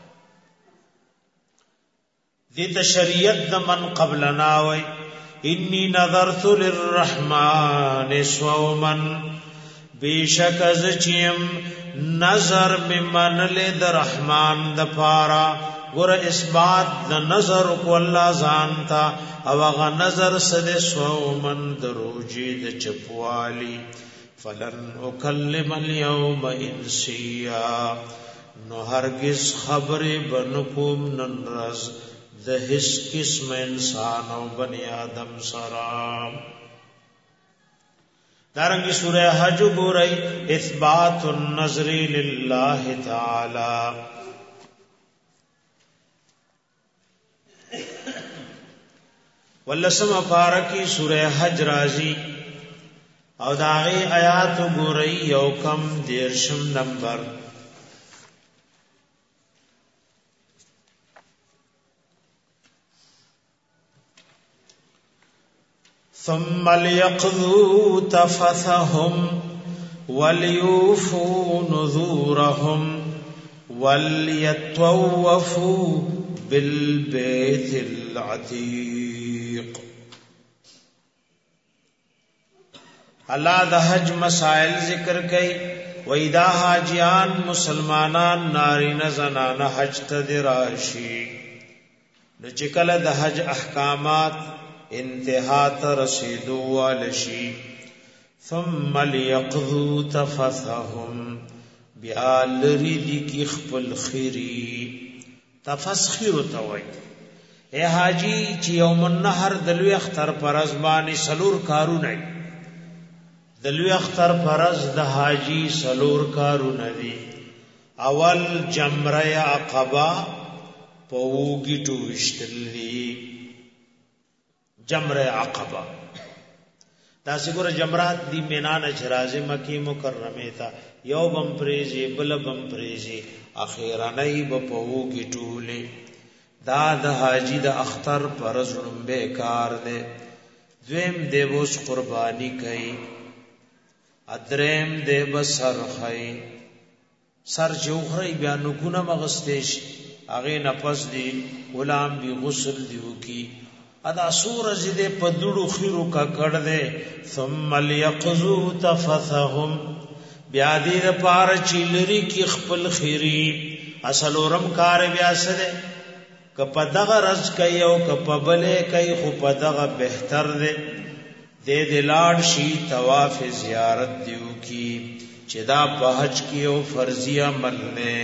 دیت شریعت د من قبلنا وی انی نظرت للرحمن صوما بیشک از چیم نظر ممن لد رحمان د پارا ګور اثبات د نظر کو الله ځانتا او هغه نظر سده صومن دروجی د چپوالی فلن اکلم اليوم انسیا نو هرگز خبر بنکوم ننرز د هیڅ قسم انسان او بنی آدم سرا دارنگی سورہ حج گورئی اثبات النظر للہ تعالی ولسم پارکی سورہ حج رازی او داغی آیات گورئی یوکم دیرشم نمبر ثم ليقضوا تفثهم وليوفوا نذورهم وليطوفوا بالبيت العتيق. اللہ دا حج مسائل ذکر کئی وَإِذَا حاجیان مسلمانان نارین زنان حج تدراشی نچکل دا حج احکامات انتہا ترسیدو والشی ثم لیقضو تفثهم بیال ریدی کی خپل خیری تفس خیرو توائی اے حاجی چی یوم النحر دلوی اختر پر ازبانی سلور کارو نئی دلوی اختر پرز د حاجی سلور کارو ندی اول جمره عقبہ پوگی ٹوشتلی جمره عقبہ دا سگور جمرات دی مینان چراز مکی مکرمی تا یو بم پریزی بل بم پریزی اخیرانی با پوگی ٹولی دا د حاجی د اختر پرز رنبے کار دے دویم دے بوس قربانی کئی ادریم دے بسر خی سر چوخری بیا نکونه مغستیش اغی نفس دی غلام بی غسل دیو کی ادا سور زده پدڑو خیرو کا کڑ دے ثم لیقضو تفثهم بیا دی دا پار چیلری کی خپل خیری اصلورم کار بیا سدے کپا دغا رز کئی او کپا بلے کئی خو پا دغا بہتر دے دے دلاڑ شی طواف زیارت دیو کی چدا پہج کی او فرضی عمل نے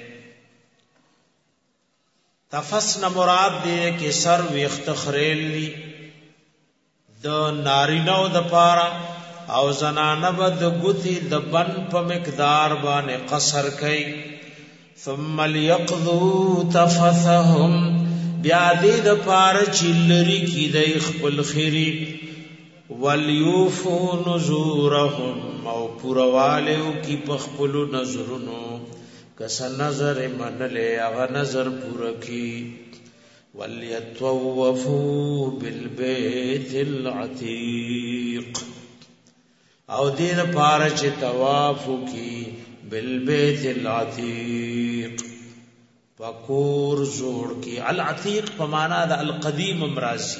تفس نہ مراد دے کہ سر ویخت خریل لی د نارینو د پارا او زنانه بد گتی د بن په مقدار باندې قصر کئ ثم ليقضوا تفثهم بیا دې د پارا چلری کی د خپل خیری وَلْيُوفُوا نُذُورَهُمْ او پوروالو کی پخپلو نظرونو کس نظر من لے اغا نظر پورا کی وَلْيَطْوَفُوا بِالْبَيْتِ الْعَتِيقِ او دین پارچ توافو کی بالبیت العتیق پکور زوڑ کی العتیق پمانا دا القدیم امرازی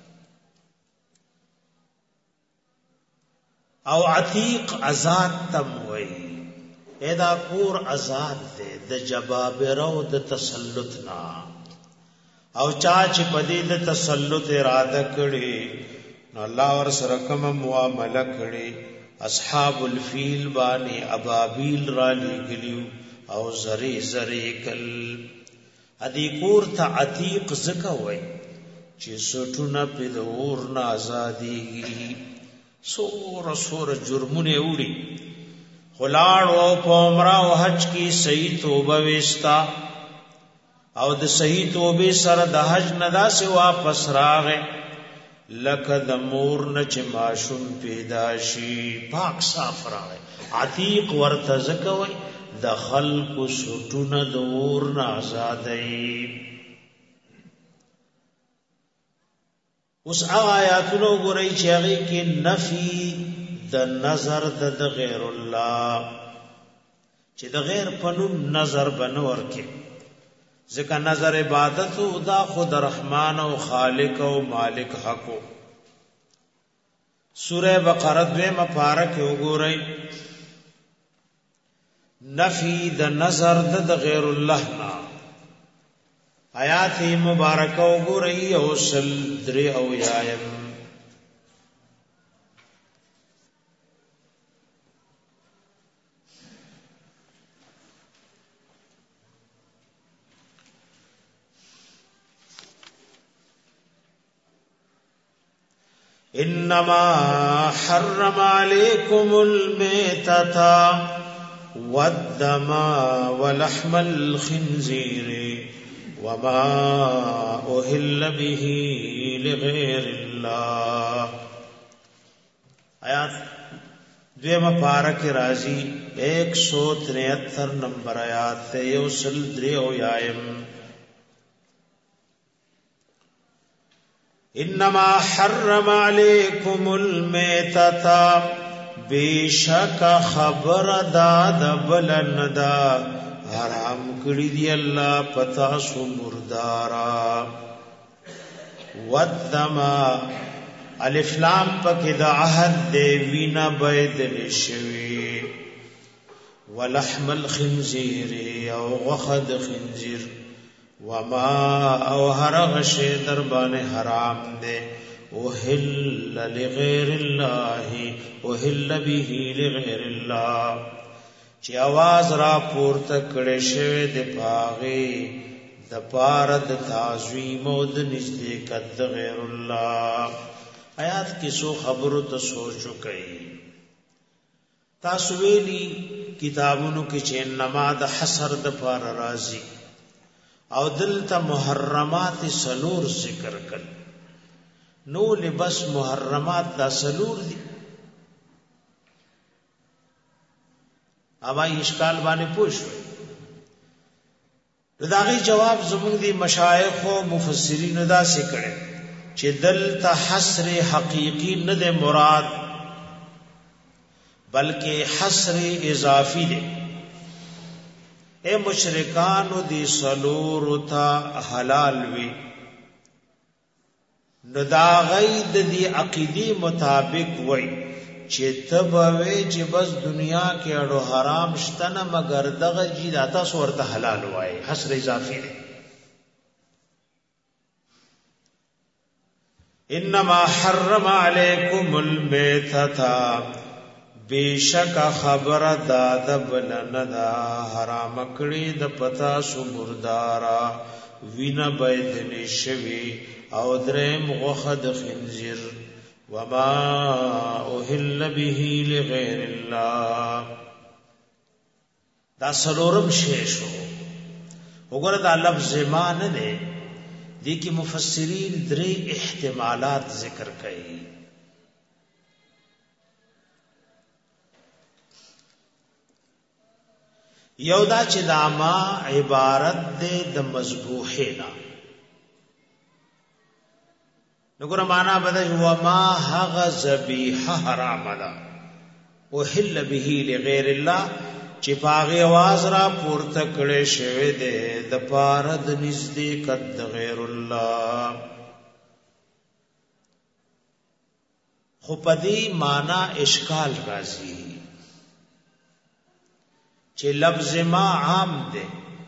او عتیق ازاد تم وی ایدا کور ازاد دے د جبابرو د تسلطنا او چاچ پدی د تسلط اراده کړي نو الله ور سره کوم معامله کړي اصحاب الفیل بانی ابابیل را لګلیو او زری زری کل ادي کور ته عتیق زکه وای چې سټونه په دور نه ازاديږي سور جرمونه وړي خلاړ او په عمره او حج کې صحیح توبه وستا او د صحیح توبه سره د حج نه داسې واپس راغې لکه د مور نه چې ماشوم پیدا شي پاک صاف راغې عتیق ورته زکوي د خلق سټونه د اور نه آزادای اوس آیاتونو ګورئ چې هغه کې نفي د نظر د غیر الله چې د غیر پنوم نظر بنور کې ځکه نظر عبادت او دا خود رحمان او خالق او مالک حقو سوره بقره 2 پارکه وګورئ نفی د نظر د غیر الله نا آیات مبارکه وګورئ او سل درې او یایم انما حرم عليكم الميتة والدم ولحم الخنزير وما أهل به لغير الله آیات دویمه پارک رازی 173 نمبر آیات تے یوسل دریو یایم انما حرم علیکم المیتتا بیشک خبر داد بلندا حرام کړی دی الله پتا سو مردارا والدما الف لام پکې د عهد دی وینا بيد لشوی ولحم الخنزير او غخد خنزير وما او هرغ شی در باندې حرام دی وحل لغیر الله وحل به لغیر الله چې आवाज را پورته کړي شوی د پاغي د پارد تعظیم او د نزدېکت غیر الله آیات کې سو خبرو ته سوچو کوي تاسو ویلي کتابونو کې چې انما د حصر د پار راضي او دلته محرمات سلور ذکر کړ نو لبس محرمات دا سلور دي اما اشکال باندې پوښوي داغي جواب زموږ دي مشایخ او مفسرین دا سکړي چې دلته حصر حقيقي نه ده مراد بلکې حصر اضافي ده اے مشرکانو دی سلور تا حلال وی نو دا غید دی عقیدی مطابق وی چې تبوی چې بس دنیا کې اړو حرام شتنه مگر دغه جی داتا سورته حلال وای حصر اضافی دی انما حرم علیکم المیتتا بیشک خبر داد بلندا حرام کړی د پتا سو مردارا وینا بيد نشوي او درم غخد خنزير وما أهل به لغير الله دا سلورم شیشو وګوره دا لفظ ما نه دی دي کې مفسرین درې احتمالات ذکر کړي یو دا چې دا ما عبارت ده د مذبوحینا نګور معنا بدل هو ما هغ ذبیح حرام ده وحل به لغیر الله چې پاغه आवाज را پورته کړي شوی ده د پارد نږدې کد غیر الله خو پدې معنا اشکال راځي چې لفظ ما عام ده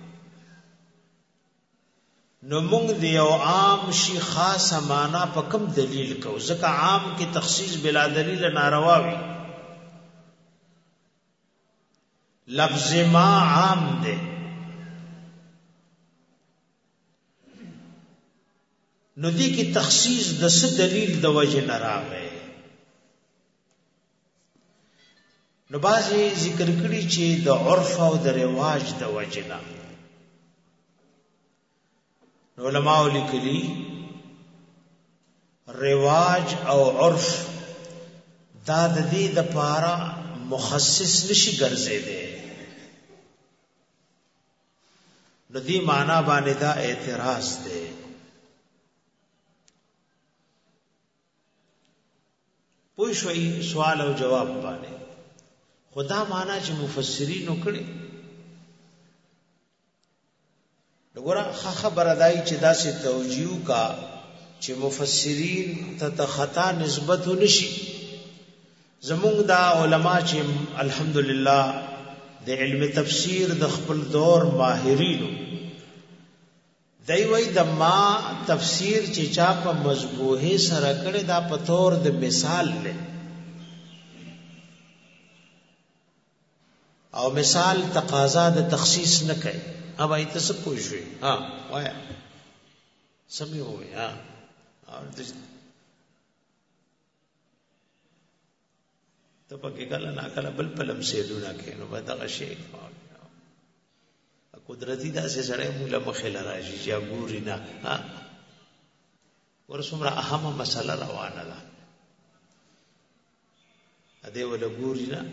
نو موږ دی او عام شي خاصه معنا په کوم دلیل کو ځکه عام کې تخصیص بلا دلیل ناروا وي لفظ ما عام ده نو دی کې تخصیص د څه دلیل د وجه نه راغی نو بازي ذکر کړي چې د عرف او د رواج د وجنا علماء لیکلي رواج او عرف دا د دې د پاره مخصص نشي ګرځیدي نو دې معنا باندې دا اعتراض دی پوه شوي سوال او جواب باندې خدا معنا چې مفسرین وکړي وګوره خبره دای چې دا سه توجیه کا چې مفسرین ته خطا نسبت نشي زمونږ دا علما چې الحمدلله د علم تفسیر د خپل دور ماهرینو دای وای د ما تفسیر چې چا په مذبوحه سره کړي دا په تور د مثال له او مثال تقاضا د تخصیص نه کوي اب ایت څه پوښوي ها وای سمې وای ها او ته پکې کله نا کله بل پلم سیدونه کې نو بدغه شی قدرتی دا سه سره مولا مخل راشي چې ګوري نه ها ورسمره اهمه مسله روانه ده ا دې ولا ګوري نه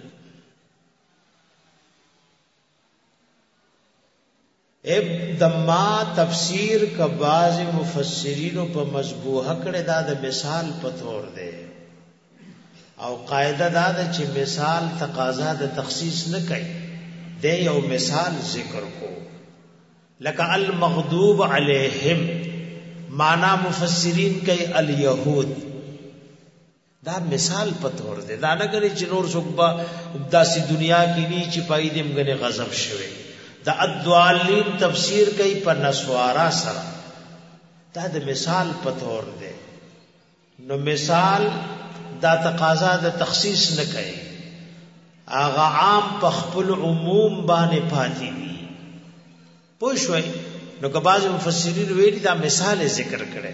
دما تفسیر کا بعض مفسرین په مذبوحه کړه دا د مثال په تور دی او قاعده دا ده چې مثال تقاضا د تخصیص نه کوي د یو مثال ذکر کو لکه المغضوب علیہم معنا مفسرین کوي الیهود دا مثال په تور دی دا نه کوي چې نور څوک به داسې دنیا کې ني چې پایدم غنه غضب شوي دا الضالین تفسیر کوي په نسوارا سره دا د مثال په تور دی نو مثال دا تقاضا د تخصیص نه کوي اغه عام په خپل عموم باندې پاتې دي پوه شوي نو که بعض مفسرین ویلي دا مثال ذکر کړي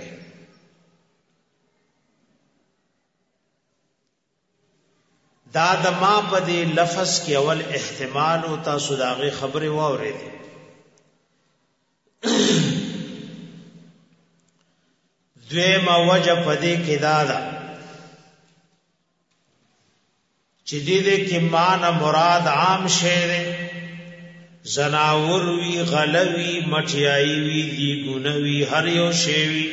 دا د ما په دې لفظ کې اول احتمال او تاسو داغه خبره واورېدې دویمه وجه په دې کې دا ده چې دې کې معنا مراد عام شی دی زناور وی غلوی مټیای وی دی ګونوی هر یو شی وی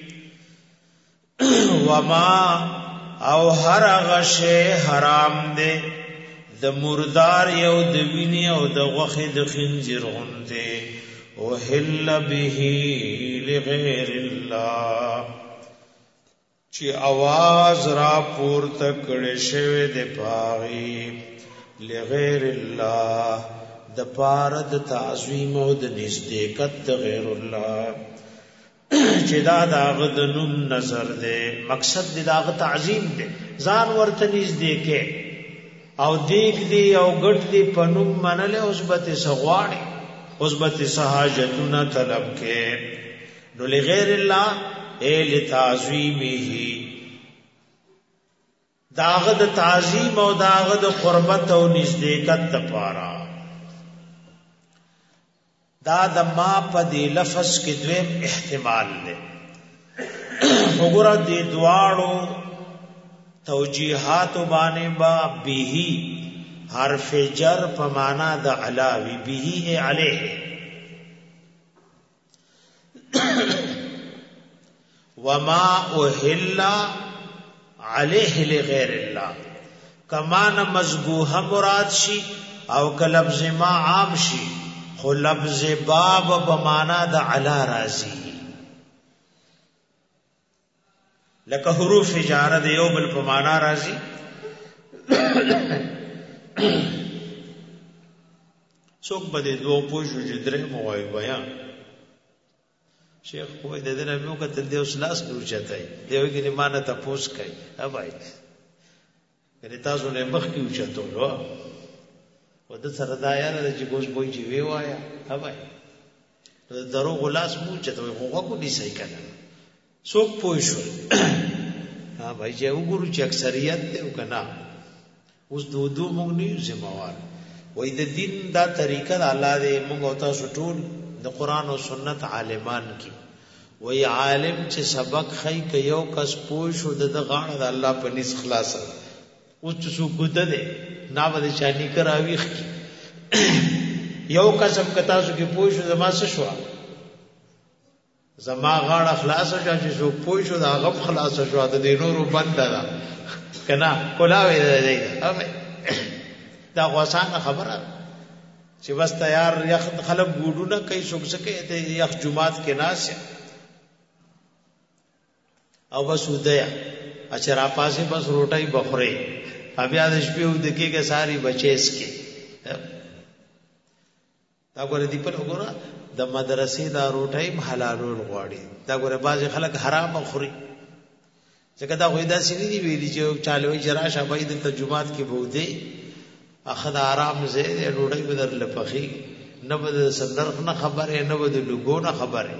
وما او هر هغه شی حرام دی د مردار یو د ویني او د غوخه د خنزیر غونته او حل به لغیر الله چې आवाज را پورته کړي شوی د پاغي لغیر الله د پاره د تعظیم او د نزدېکت د غیر الله چې دا داغه د نوم نظر دی مقصد دی داغه تعظیم دی ځان ورته نږدې کې او دیګ دی او ګټ دی په نوم منل اوسبت سغواړي اوسبت سہاجتنا طلب کې نو لغیر الله ال تعظیمه داغه د تعظیم او داغه د قربت او نزدېکت لپاره دا د ما په دې لفظ کې دویم احتمال دی وګوره دې دواړو توجیهات باندې با به حرف جر په معنا د علاوی به علیه وما اهل علیه لغیر الله کمان مذبوحه مراد شي او کلفظ ما عام شي خو لفظ باب بمانا د علا راضی لکه حروف جاره د یو بل په معنا راضی څوک بده دوه پوښو جدره موای بیان شیخ کوی د دې نه مو کته د اوس لاس نو چتای دیو کې مانه تاسو کوي اوبای کله تاسو نه مخ کې چتولو و د سره دا یاره چې ګوش بوئی چې وی وایا اوبای درو غلاس مو چتوي هغه کو دي صحیح کنه څوک پوه شو ها بھائی چې وګورو چې اکثریت ته وکنا اوس د ودو موږ نه ذمہوار وای د دین دا طریقه د الله دې موږ او تاسو ټول د قران او سنت عالمان کی وای عالم چې سبق خی ک یو کس پوښ او د غاړه د الله په نس خلاص او چې سو کوده دې نا بده چانی کراوی یو قسم کتا سو کې پوښ زما څه شو زما غاړه خلاص شو چې سو پوښ دا غب خلاص شو د نورو بند ده کنا کولاوي دی دا غوسانه خبره چې بس تیار یخ خلک ګوډونه کوي سوکسکه ته یخ جمعات کې ناس او بس ودیا اچرا پاسه بس روټي بخوري بیا د شپې ودکې کې ساری بچیس کې دا ګوره دی په وګوره د مدرسې دا روټي حلالول غواړي دا ګوره باز خلک حرام خوري ځکه دا وېدا سړي دی ویلي چې چالوي جرا شابه د ترجمات کې بودې اخذ آرام زه ډوډۍ بدر لپخي نه بد صدرخ نه خبره نه بد لګو نه خبره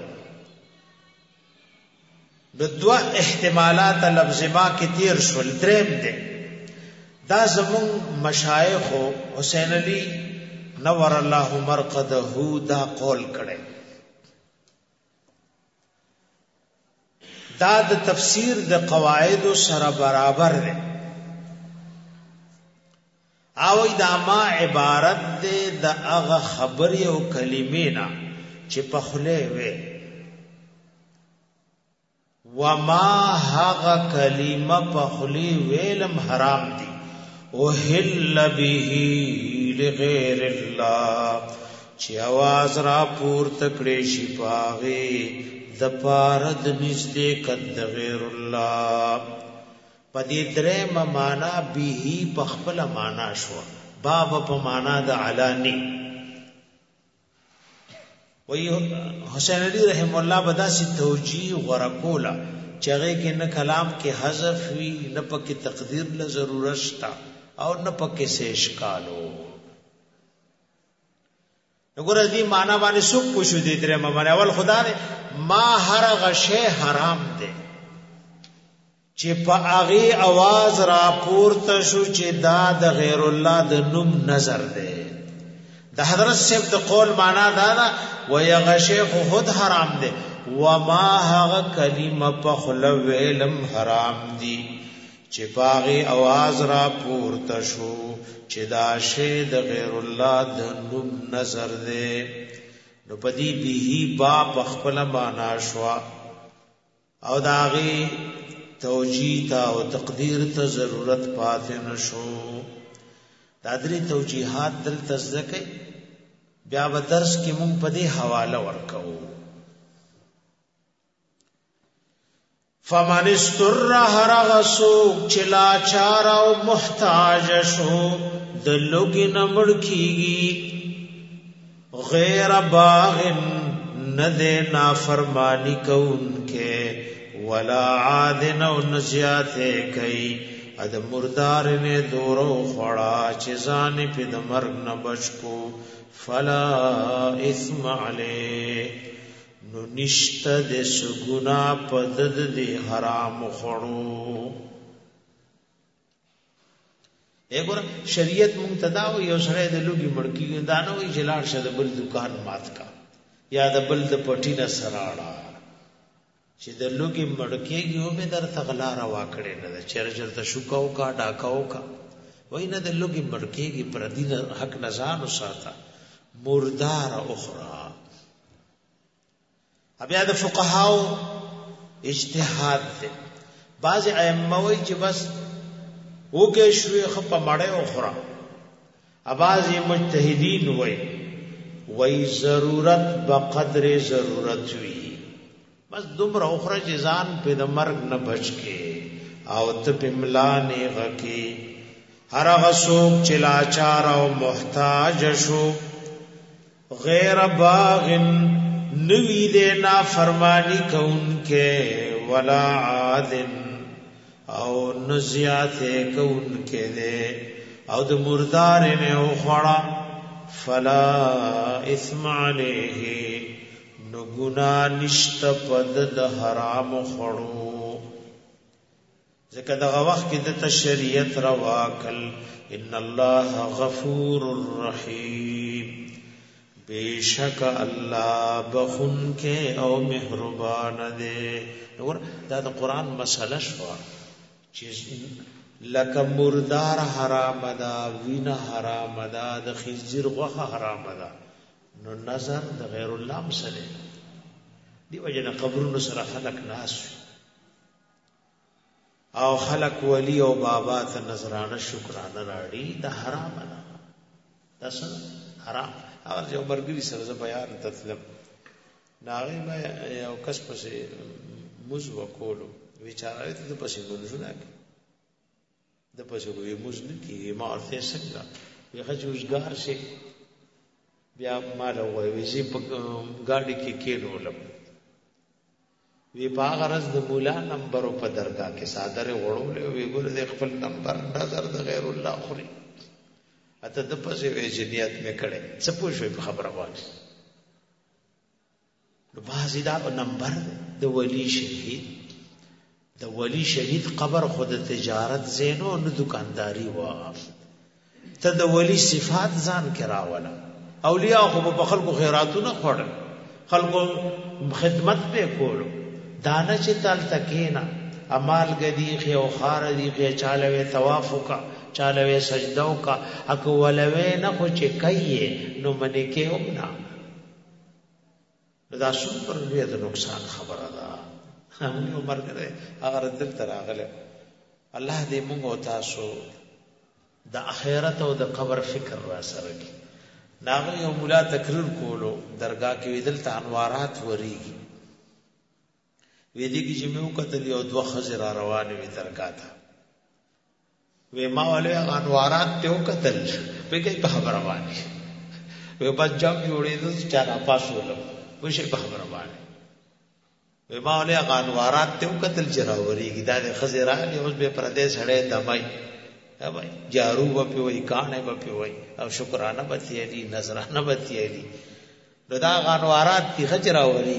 د دوا احتمالات لفظ ما کې تیر شول دریم دي دا زمون مشایخ حسین علی نور الله مرقده دا قول کړي دا د تفسیر د قواعد سره برابر دی او دا ما عبارت دی د هغه خبرې او کلمې نه چې په خله وي وما هغه کلمه په خله ویلم حرام دي او هل به لغیر الله چې आवाज را پورته کړي شي پاغي د پارد نږدې کد غیر الله پدې درې معنا به په خپل معنا شو باب په معنا د علانی وی حسین علی رحم الله بدا سی توجیه ورکولا چغه کې نه کلام کې حذف وی نه پکې تقدیر له ضرورت شتا او نه پکې سے اشکالو وګوره دې معنا باندې څوک پوښو دې درې معنا اول خدا دې ما هر غشی حرام دے چې په هغه आवाज را پورته شو چې دا د غیر الله د نوم نظر دے د حضرت صاحب د قول معنا دا دا و یا غشی خود حرام دے و ما هغه کلمه په خلو ویلم حرام دي چې په هغه आवाज را پورته شو چې دا شی د غیر الله د نوم نظر دے نو پدی به با پخپل معنا شوا او داغي توجیه تا او تقدیر ته ضرورت پاتې نشو دا درې توجیهات دل تصدقه بیا و درس کې مونږ پدی حواله ورکو فمن استر هرغسو چلا چار او محتاج شو د لوګي نمړ کیږي غیر باغن ندے نافرمانی کون کے ولا عادن و نزیاتے کئی اد مردار نے دورو خوڑا چیزان پی دمرگ نبچکو فلا اثم علی نو نشت دے سگنا پدد دے حرام خوڑو ایګور شریعت منتدا او یو سره د لوګي مړکی دانو وی جلاړ شه د بل دکان مات کا یا د بل د پټی نه سراړه چې د لوګي مړکیږي او به در تغلا را واکړي نه چرجر ته شوکاو کا ډاکاو کا وای نه د لوګي مړکیږي پر دین حق نزان وساته مردار اخرى بیا د فقهاو اجتهاد ده بعض ائمه وی چې بس وګه شوی خپ مړې اخرى اباظي مجتهدین وای ضرورت بقدر ضرورت وی بس دومره اخرى جزان په د مرګ نه بچ کې او ته پملا نه غکی هر غسوک چلاچار او محتاج شو غیر باغن نوی دے نا فرمانی کون کے ولا عادن او نزیات کون کے دے او د مردار نے او خڑا فلا اثم علیہ نو گناہ نشت پد د حرام خڑو ځکه دغه وخت کې د شریعت رواکل ان الله غفور رحیم بیشک الله بخون کې او مهربان دی. نور دا د قران مسله شو چې لکه مردار حرام ده، وینه حرام ده، د خنزیر غوښه حرام ده، نو نظر د غیر الله مسله دی. وجنه قبرونو سره خلق ناس او خلق ولی او بابا ته نظرانه شکرانه راړي، دا حرام نه، دا څه حرام. اور جو مرګري سره بیان تطلب ناغي ما یو کس پسې موز وکولو بیچاره ته پسې ګونځونه د پسې وې موز نه کی ما ورته څنګه وی خجوزګار شي بیا مال وې زی په ګاډي کې کېنولم وی په غرض د مولا نمبر په درگاه کې صادره وړولې وی ګور د خپل نمبر نظر د غیر الله خوري اته د پسې وې جنیت مې کړې څه پوښوي په خبره وایي. نو بازی دا نمبر د ولی شهید، د ولی شهید قبر خود تجارت زینو نه دکانداری وا ته د ولی صفات ځان کرا ولا اولیاء خو په خلکو خیراتونه خوړل، خلکو خدمت به کولو، دانه چې تل تکینا امال گدی خي او خار دی خي چالوي طواف کا چالوي سجدو کا اكو ولوي نه خو چې کوي نو منی کې ومنا دا څومره پر دې د نقصان خبره ده. هم عمر کړه اگر دل تراغله الله دې موږ او تاسو د اخرت او د قبر فکر را سره کی. ناغه یو مولا تقریر کولو درگاه کې ویدل ته انوارات وریږي ویدی کی چې مې وکتل یو دوه خزر روان وي درگاه ته وې ما ولې انوارات ته وکتل په کې په خبره باندې وې بس جام جوړې د چا پاسولم وشه په خبره باندې وې ما ولې انوارات ته وکتل چې راوريږي دا د خزران اوس به پردیس هړې دمای بھائی جارو بپی وای کانه بپی وای او شکرانه بتی علی نظرانه بتی علی ردا غانوارات کی خجرا وری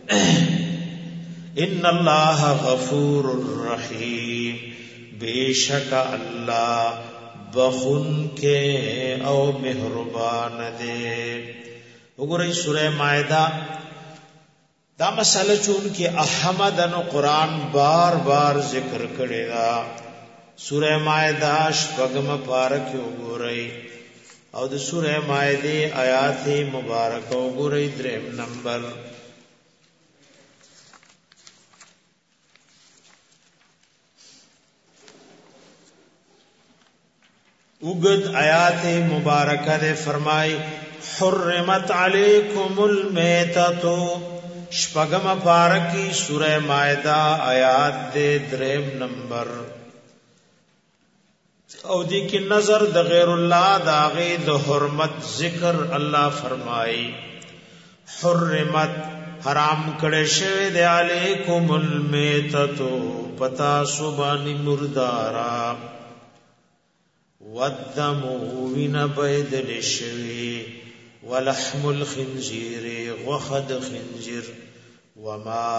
ان الله غفور رحیم بیشک الله بخون کے او مہربان دے. وګورئ سورہ مائدہ دا مسئلہ چون کې احمدن قرآن بار بار ذکر کړي دا سورہ مائدہ شپږم پارک وګورئ او د سورہ مائدہ آیات مبارک وګورئ 3 نمبر اگد آیات مبارکہ نے فرمائی حرمت علیکم المیتۃ شپږم پارکی سورہ مائدہ آیات 3 نمبر او دی کی نظر د غیر اللہ داغی د حرمت ذکر اللہ فرمائی حرمت حرام کړه شوی دی علیکم المیتۃ پتا سبانی مردارا والدم وین بید لشوی ولحم الخنزیر وخد خنزیر وما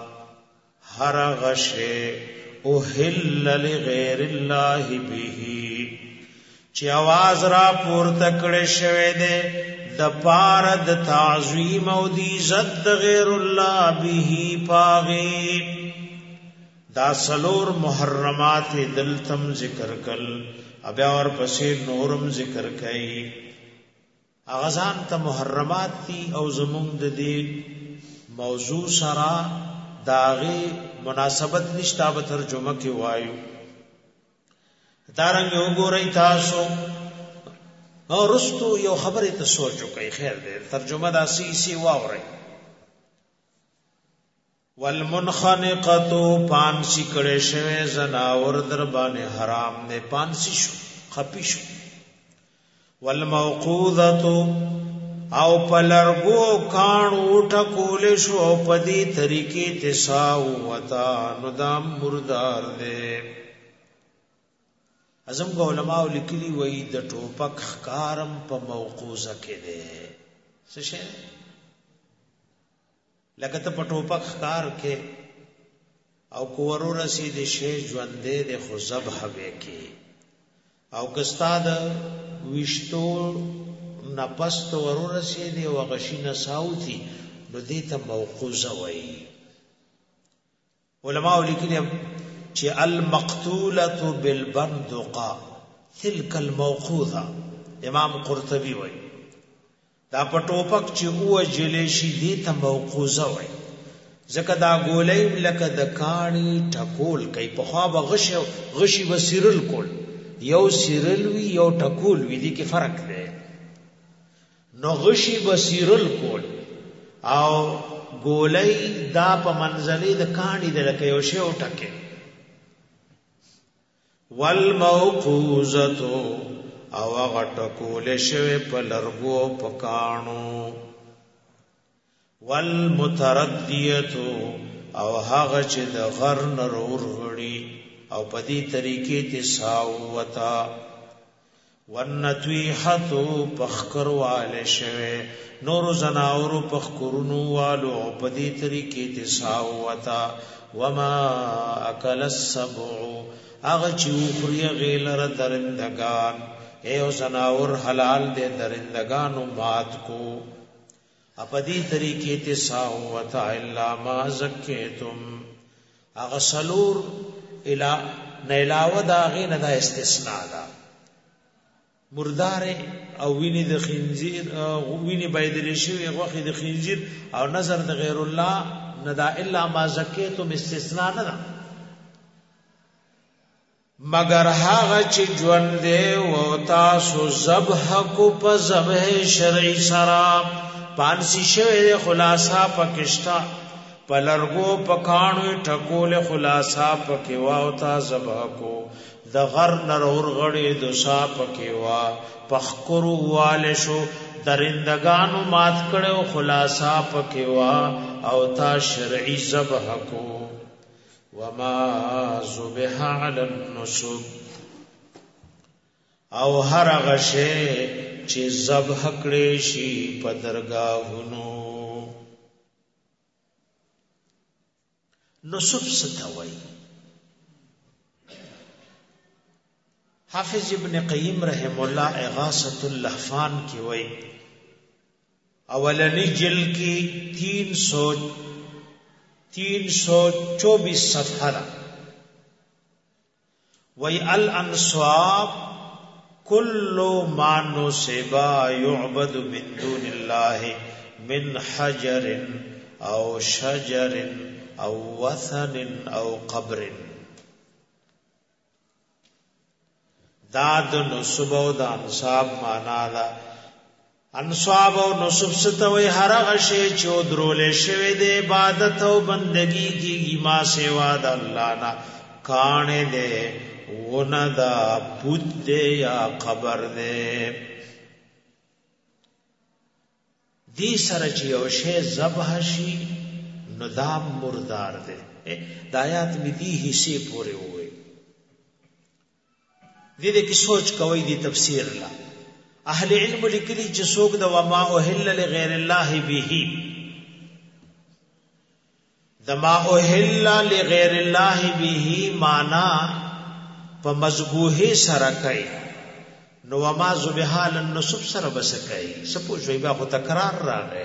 هرغش اوهل لغیر الله به چې आवाज را پورته کړي شوی دی د پاره د تعظیم او د عزت د غیر الله به پاغي دا سلور محرمات دلتم ذکر کل ابیا اور پسې نورم ذکر کړي اغزان ته محرمات دي او زموږ د دې موضوع سره داغي مناسبت نشتا به ترجمه کې وایو دارنګ وګورئ تاسو او رستو یو خبره ته سوچو کوي خیر دې ترجمه دا سی واورئ والمنخنقۃ پانسی کړه شوی زناور در باندې حرام نه پانسی شو خپی شو والموقوذۃ او پلرګو کانو ټکول شو پدی طریقې تساو وتا ندام مردار دے. اعظم کو علماء لیکلی وای د ټوپک خکارم په موقوزه کې دے څه شي لکه ته په ټوپک خکار کې او کو ورو رسید شی ژوندې د خو ذبح وکي او کستاد وشتو نپست ورو رسید او غشینه ساوتی نو دې ته موقوزه وایي علماء لیکلي چې المقتوله بالبندقه تلك الموقوذه امام قرطبي وایي دا پټوپک چې او جلیشي دې ته موقوزه وایي ځکه دا ګولې لکه د کاڼي ټکول کوي په خوا به غشي وسیرل کول یو سیرل وی یو ټکول وی دي کې فرق دی نو غشي وسیرل کول او ګولې دا په منځلې د کاڼي د لکه یو شی او ټکه والموقوزه او غټکول شوی په لرګو په کانو والمتردیه او هغه چې د غر نور غړي او په دې طریقې ته ساوتا والنتویحه پخکر والے شوی نور زناور پخکرونو والو په دې طریقې ته ساوتا وما اکل السبع هغه چې خوري غیلره درندگان ایو زناور حلال دے درندگانو مات کو اپدی طریقے تے ساوتا الا ما زکیتم اغسلور الى نیلاو دا غین دا استثناء دا مردار او ویني د خنزیر او ویني بيدل شوی غوخي د خنزیر او نظر د غیر الله ندا الا ما زکیتم استثناء نه مگر هغه چې ژوند دی او تاسو ذبح کو په ذبح شرعي سره پانسی شوی خلاصا پکشتا پلرګو پکانو ټکول خلاصا پکوا او تا ذبح کو د غر نرور غړي د صا پکوا پخکرو والے شو درندگانو مات کړو خلاصا پکوا او تا شرعي ذبح کو وما ذبح على النصب او هر غشه چې ذبح کړي شي په درگاهونو نصب ستوي حافظ ابن قیم رحم الله اغاثۃ اللهفان کی وای اولنی جلد کی 324 صفحہ وی الانصاب کل ما نصب يعبد من دون الله من حجر او شجر او وثن او قبر داد نصب او د انصاب معنا دا انصاب او نصب ستوي هر غشي چې درولې شوی د عبادت او بندگی کیږي ما سوا د الله نه کانه دې وندا بوت دې یا قبر دې دې سره چې یو شی ذبح شي نو دا مردار دې د آیات می دي حصے پورې وې دې کې سوچ کوي دې تفسیر لا اهل علم لیکلي چې څوک د وما اوهل لغیر الله به دما اوهل لغیر الله به معنا په مذبوحه سره کوي نو وما ذبح للنصب سره بس کوي سپوږ وي با خو تکرار راغی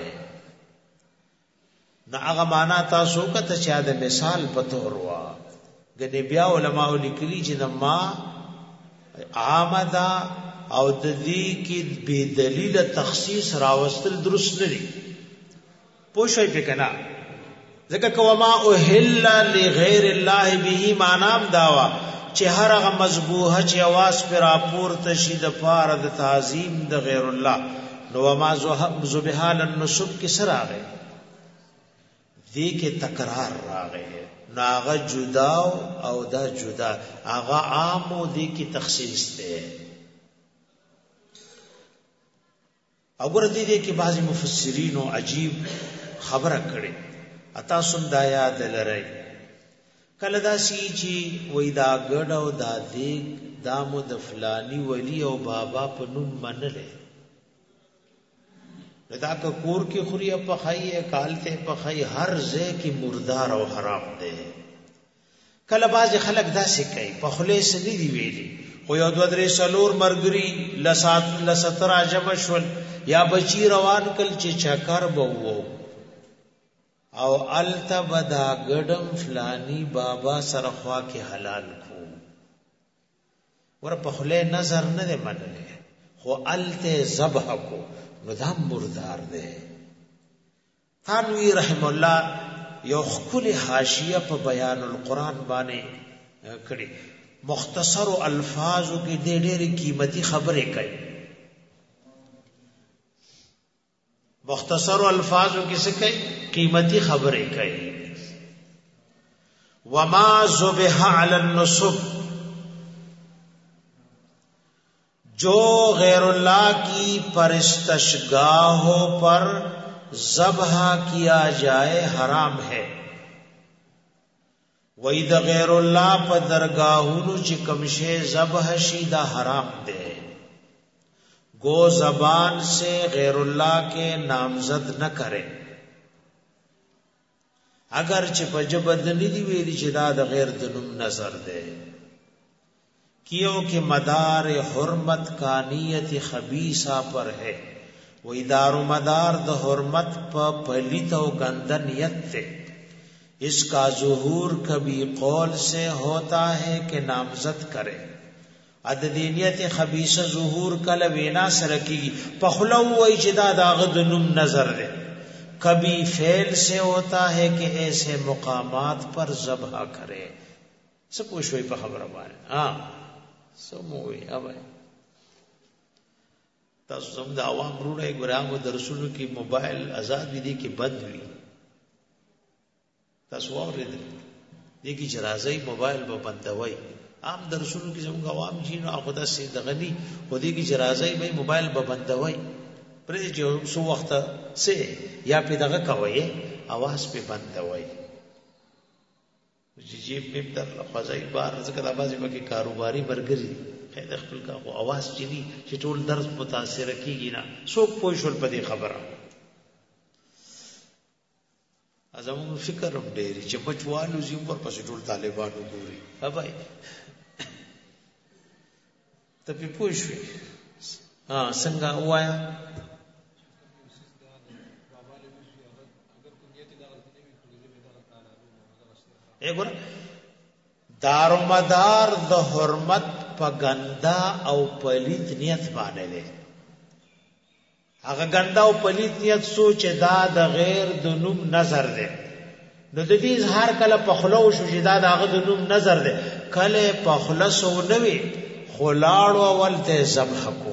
نو هغه معنا تاسو کته چې د مثال په تور وا غنی بیا علماء لیکلي چې د ما عامدا او د دې کې به دلیل تخصیص راوستل درست نه دي پوښای په کنا ځکه کوما اوهل لغیر الله به معنام داوا چې هر هغه مذبوحه چې आवाज پر اپور تشید فار د تعظیم د غیر الله نو ما ذبح للنصب کې سره راغی دې کې تکرار راغی ناغه جدا او دا جدا هغه عام او دې کې تخصیص ده اور دې کې بعضی مفسرین او عجیب خبره کړي اتا سم دا یاد لري کله دا سی چې وای دا ګډ او دا دې دامو د فلانی ولی او بابا په نوم منلې دا کور کې خوري په خایې کالته په خای هر ځای کې مردار او حرام ده کله باز خلک داسې کوي په خلیص نه دی ویلي خو یو دو درې سلور مرګري لستر عجب شول یا بچی روان کل چې چکر بوو او التبدا غډم فلانی بابا سره خوا کې حلال کو ور په خله نظر نه دی منلې خو الته ذبح کو نو دام مردار دی تانوی رحم الله یو خپل حاشیه په بیان القرآن باندې کړي مختصر الفاظو کې ډېرې قیمتي خبرې کوي مختصر الفاظو کې څه کوي قیمتي خبرې کوي وما ذبح علی النصب جو غیر اللہ کی پرستشگاہوں پر ذبح کیا جائے حرام ہے وہی دا غیر اللہ پر درگاہونو چی کمشے ذبح شی دا حرام دے گو زبان سے غیر اللہ کے نامزد نہ کرے اگر چی پجبد ندی ویلی چی دا غیر دنم نظر دے کیوں کہ مدار حرمت کا نیت خبیثہ پر ہے وہی دار و مدار د حرمت پا پلیت و گندہ نیت تے اس کا ظہور کبھی قول سے ہوتا ہے کہ نامزد کرے عددینیت خبیثہ ظہور کل وینا سرکی گی پخلو وی چدا داغد نم نظر دے کبھی فعل سے ہوتا ہے کہ ایسے مقامات پر ذبح کرے سب پوچھوئی پا خبر بارے ہاں سموئی اب ہے تاسو زم د عوام رونه ګرامو درسونو کې موبایل آزاد وي دي کې بند وي تاسو اوریدل دي کې جرازي موبایل به بندوي عام درسونو کې زموږ عوام جینو هغه د سي دغني خو دي کې جرازي به موبایل به بندوي پرې چې سو وخت سه یا په دغه کوي आवाज په بندوي چې جیب په در لفظای بار ځکه د بازي په کې کاروباري برګري د خپل کا خو आवाज چي چې ټول درس متاثر کیږي نه څوک پوه شول په دې خبره ازمو فکر هم ډېری چې بچوالو زیو پر پسې ټول طالبانو ګوري هبای ته په پوه شوې ها څنګه وایا اګور دارو مدار د حرمت په ګندا او پلیت نیت باندې ده هغه ګندا او پلیت نیت سوچ دا د غیر د نوم نظر ده نو د دې اظهار کله په خلو شو چې دا دغه د نوم نظر ده کله په خلصو نوي خلاړو ولته ذبح کو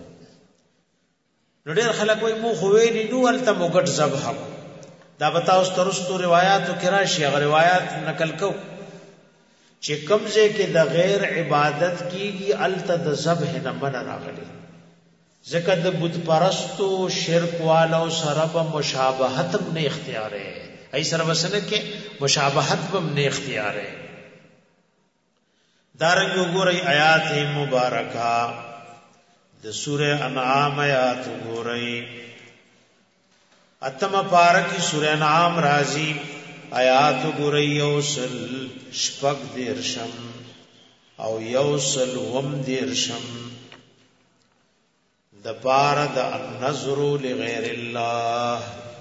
نو ډېر خلک وای مو خو وی نو ولته موګټ ذبح کو دا بتاو سترستو روایتو کې راشي هغه روایت نقل کو چې کمزه کې د غیر عبادت کیږي الته د ذبح نه من راغلي ځکه د بت پرستو شرک والو سره به مشابهت نه اختیار ہے ای سره وسنه کې مشابهت به نه اختیار ہے دارنګ وګورئ آیات مبارکه د سوره انعام آیات وګورئ اتم پارکی سوره انعام راضی آیات گوری یوسل شپگ دیرشم او یوسل وم دیرشم دپار دا النظر لغیر اللہ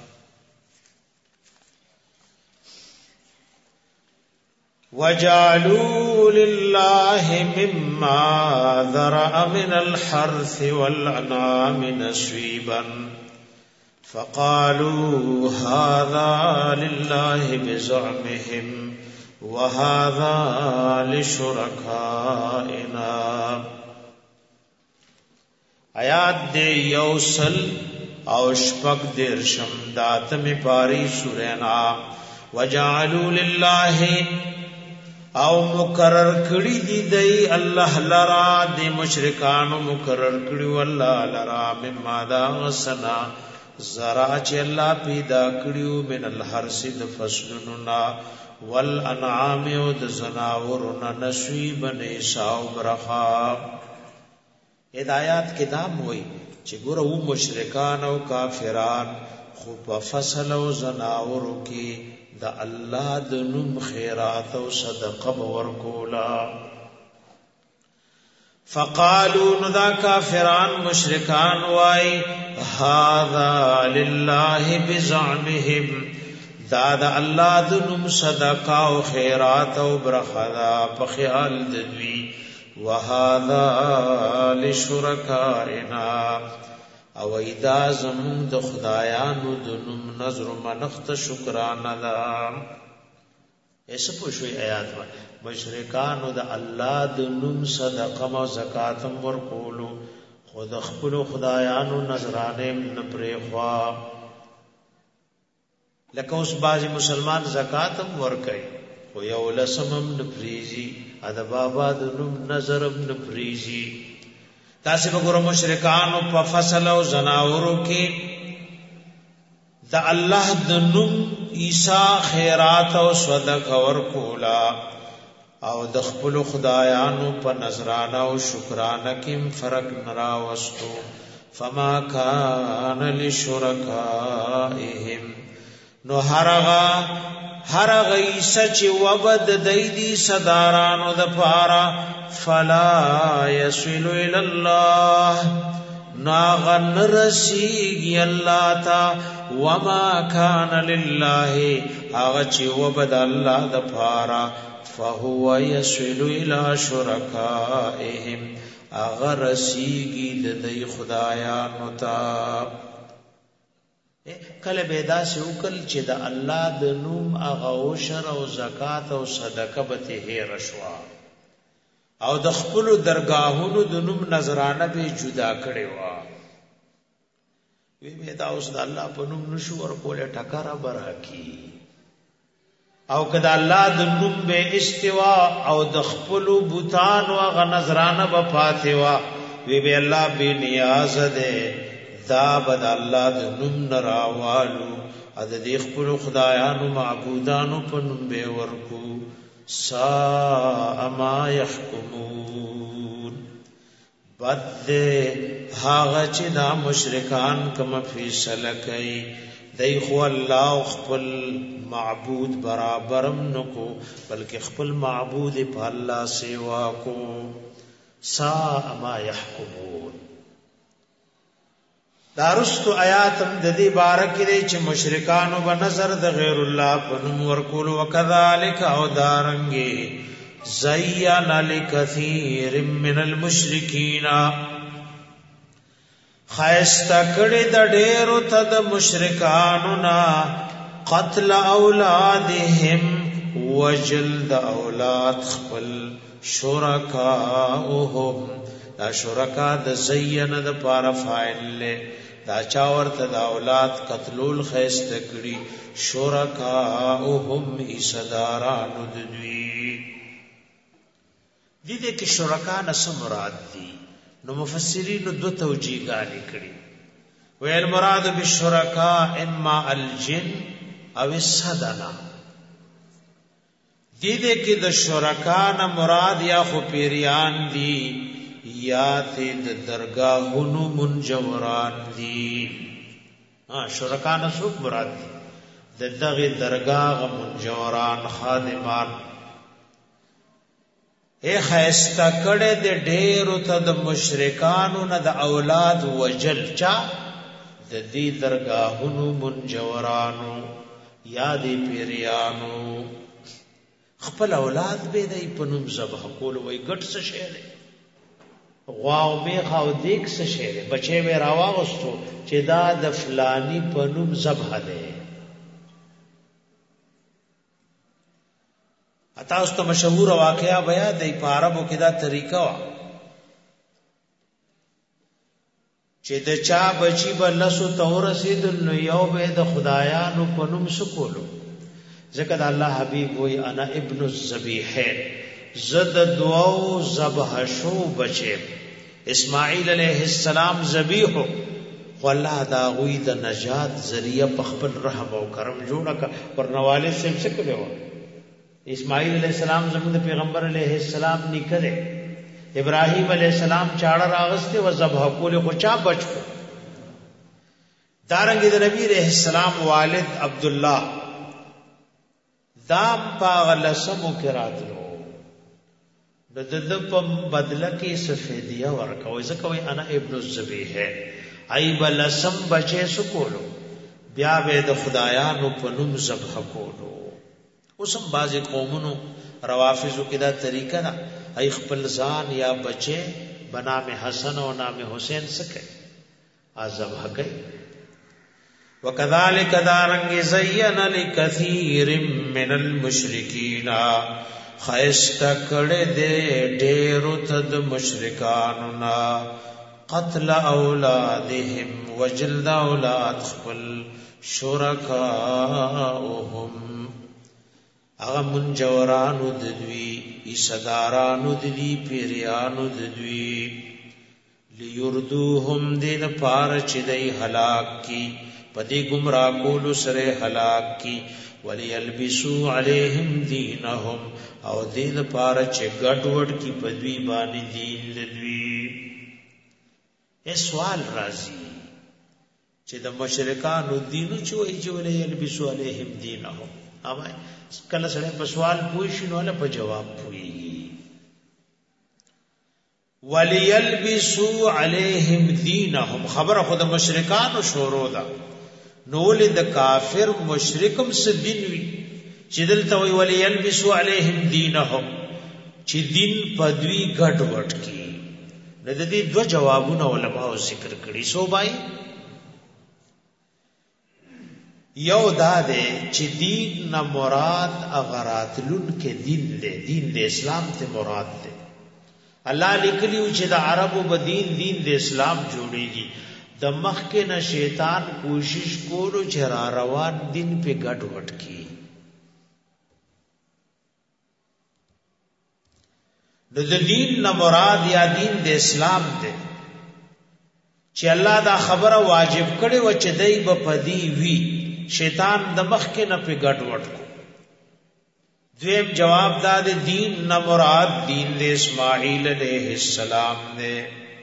وجعلوا لله مما ذرأ من الحرث والأنعام نصيبا فقالوا هذا لله بزعمهم وهذا لشركائنا آیات دے یوسل او شپق درشم داتم پاری سورہ انعام وجعلوا لله او مقرر کړی دی دی الله لرا دی مشرکانو مقرر کړی والله لرا مما دا سنا زرع چې الله پیدا کړیو من الحرث د فصلنا والانعام او د زناورنا نصیب نشاو برخا ہدایات کې دام وای چې ګوره و مشرکان او کافران خو په فصل او زناورو کې دا الله د نوم خیرات او صدقه ورکولا. فقالوا ندا کافران مشرکان وای هذا لله بزعمهم دا د الله د نوم صدقه او خیرات او برخدا په خیال د دوی وهذا لشرکائنا او ایدا زمون د خدایانو د نوم نظر منخت شکرانه دا. ایسه پوښوي آیات وا مشرکانو د الله د نوم صدقه او زکات ورکولو خود خپل خدایانو نظرانه نه پرې خوا. لکه اوس بازي مسلمان زکات ورکړي خو یو لسمم نه پریزي ادا بابا د نوم نظرم نه پریزي. تاسو وګورئ مشرکانو په فصل او زناورو کې د الله د نوم عیسی خیرات او صدقه ورکولا او د خپل خدایانو په نظرانه او شکرانه کې فرق نرا وستو. فما کان لشرکائهم نو هرغه عیسی چې وبد دیدی صدارانو د پارا فلا يصل الى الله ناغن رسیږي الله تا وما كان لله هغه چې وبد الله د پارا فهو يصل الى شركائهم هغه رسیږي د دې خدایانو ته. کله پیدا سه وکل چې د الله د نوم هغه او شر او زکات او صدقه به هي رشوا او د خپل درگاهونو د نوم نظرانه به جدا کړي وا. وی به دا اوس د الله په نوم نشو ورکول ټکر برکی او کدا الله د نوم به استوا او د خپل بوتان او غ نظرانه به فاتوا. وی به الله به نیاز ده دا بد الله د نوم نراوالو ا د خپل خدایانو معبودانو په نوم به ورکو. سا ما يحكمون بد هاغه چې دا مشرکان کوم فیصله کوي دای خو الله خپل معبود برابرم نکو بلکې خپل معبود په الله سیوا کو. سا ما يحكمون دارستو آیاتم د دې بارک دی چې مشرکانو به نظر د غیر الله په نوم ورکول. وکذالک او دارنګي زین لکثیر من المشرکین خایستا کړي د ډېرو ته د مشرکانو نا قتل اولادهم وجلد اولاد خپل شرکاهم. دا شرکا د زین د پاره فاعل له دا چا ورته د اولاد قتلول خیست کړي شرکاهم ایصدارانو د دوی. دې کې شرکا نه مراد دي نو مفسرین دو توجیهګانې کړي. ویل مراد بالشرکا اما الجن او الصدنا. دې کې د شرکا نه مراد یا خو پیریان دي یا ته د درگاهونو منجوران دي. شرکان څوک مراد دي؟ د دغه درگاه منجوران خادمان. اے خیستا کړه د ډېرو ته د مشرکانو نه د اولاد وجل چا د دې درگاهونو منجورانو یا د پیریانو خپل اولاد به د پنوم ذبح کول وای ګټ څه شی غواو میخ او دیک څه شی بچي مې راواغستو چې دا د فلانی په نوم ذبح ده. اته اوس ته مشهور واقعیا بیا د عربو کې دا طریقه وا چې د چا بچي بلسو تور رسیدل نو یو به د خدایانو په نوم سکولو. ځکه د الله حبیب وای انا ابن الذبیحین زد دعاو ذبح شو بچه اسماعیل علیہ السلام ذبیح خو الله دا غوی د نجات ذریعہ په خپل رحم او کرم جوړه کا ورنواله سم څه کړو. اسماعیل علیہ السلام زموږ پیغمبر علیہ السلام نکره ابراهیم علیہ السلام چاړه راغسته و ذبح کول خو چا بچو. دارنګ د نبی علیہ السلام والد عبد الله دام پاغ لسمو کراتلو د په بدله کې سفیدیه ورکوي ځکه وای انا ابن الذبیح ای بلسم بچې سکولو بیا به د خدایانو په نوم ذبح کولو. اوسم بعض قومونو روافضو کې دا طریقه ده ای خپل ځان یا بچې بنام حسن او نام حسین سکه ذبح کوي. وکذالک دارنگ زین لکثیر من المشرکین خیستا کڑے دے ډیرو تد مشرکانونا قتل اولادهم وجلد اولاد خپل شرکاؤهم اغا منجورانو ددوی ایسادارانو ددوی پیریانو ددوی لیردوهم دید پارچ دی حلاک کی پدی گمراہ کولو سر حلاک کی ولیلبسو علیہم دینہم او دید پارچ گڑوڑ کی پدوی بانی دین ددوی. اے سوال رازی چې د مشرکانو دینو چوئی چولی یلبسو علیہم دینہم اما کله سره په سوال پوښی نو له په جواب پوئی. وليلبسوا عليهم دينهم خبر خود مشرکانو شروع ده نو ولید کافر مشرکم س دین وی چې دلته وی وليلبسوا عليهم دينهم چې دین پدوی ګډ وډ کی د دې دو جوابونه علماء ذکر کړي. سو بای یو دا ده چې دین نه مراد اغراتلن کې دین له دین د اسلام ته مراد ده. الله لیکلیو چې د عربو بدین دین د اسلام جوړیږي د مخکې نه شیطان کوشش کولو چې را روان دین په ګډ وډ کی. د دین نه مراد یا دین د اسلام ده چې الله دا خبره واجب کړي و چې دای په پدی وی شیطان د مخکې نه په ګډ وډ کو. دویم جواب دا دے دین نہ مراد دین دے اسماعیل علیہ السلام نے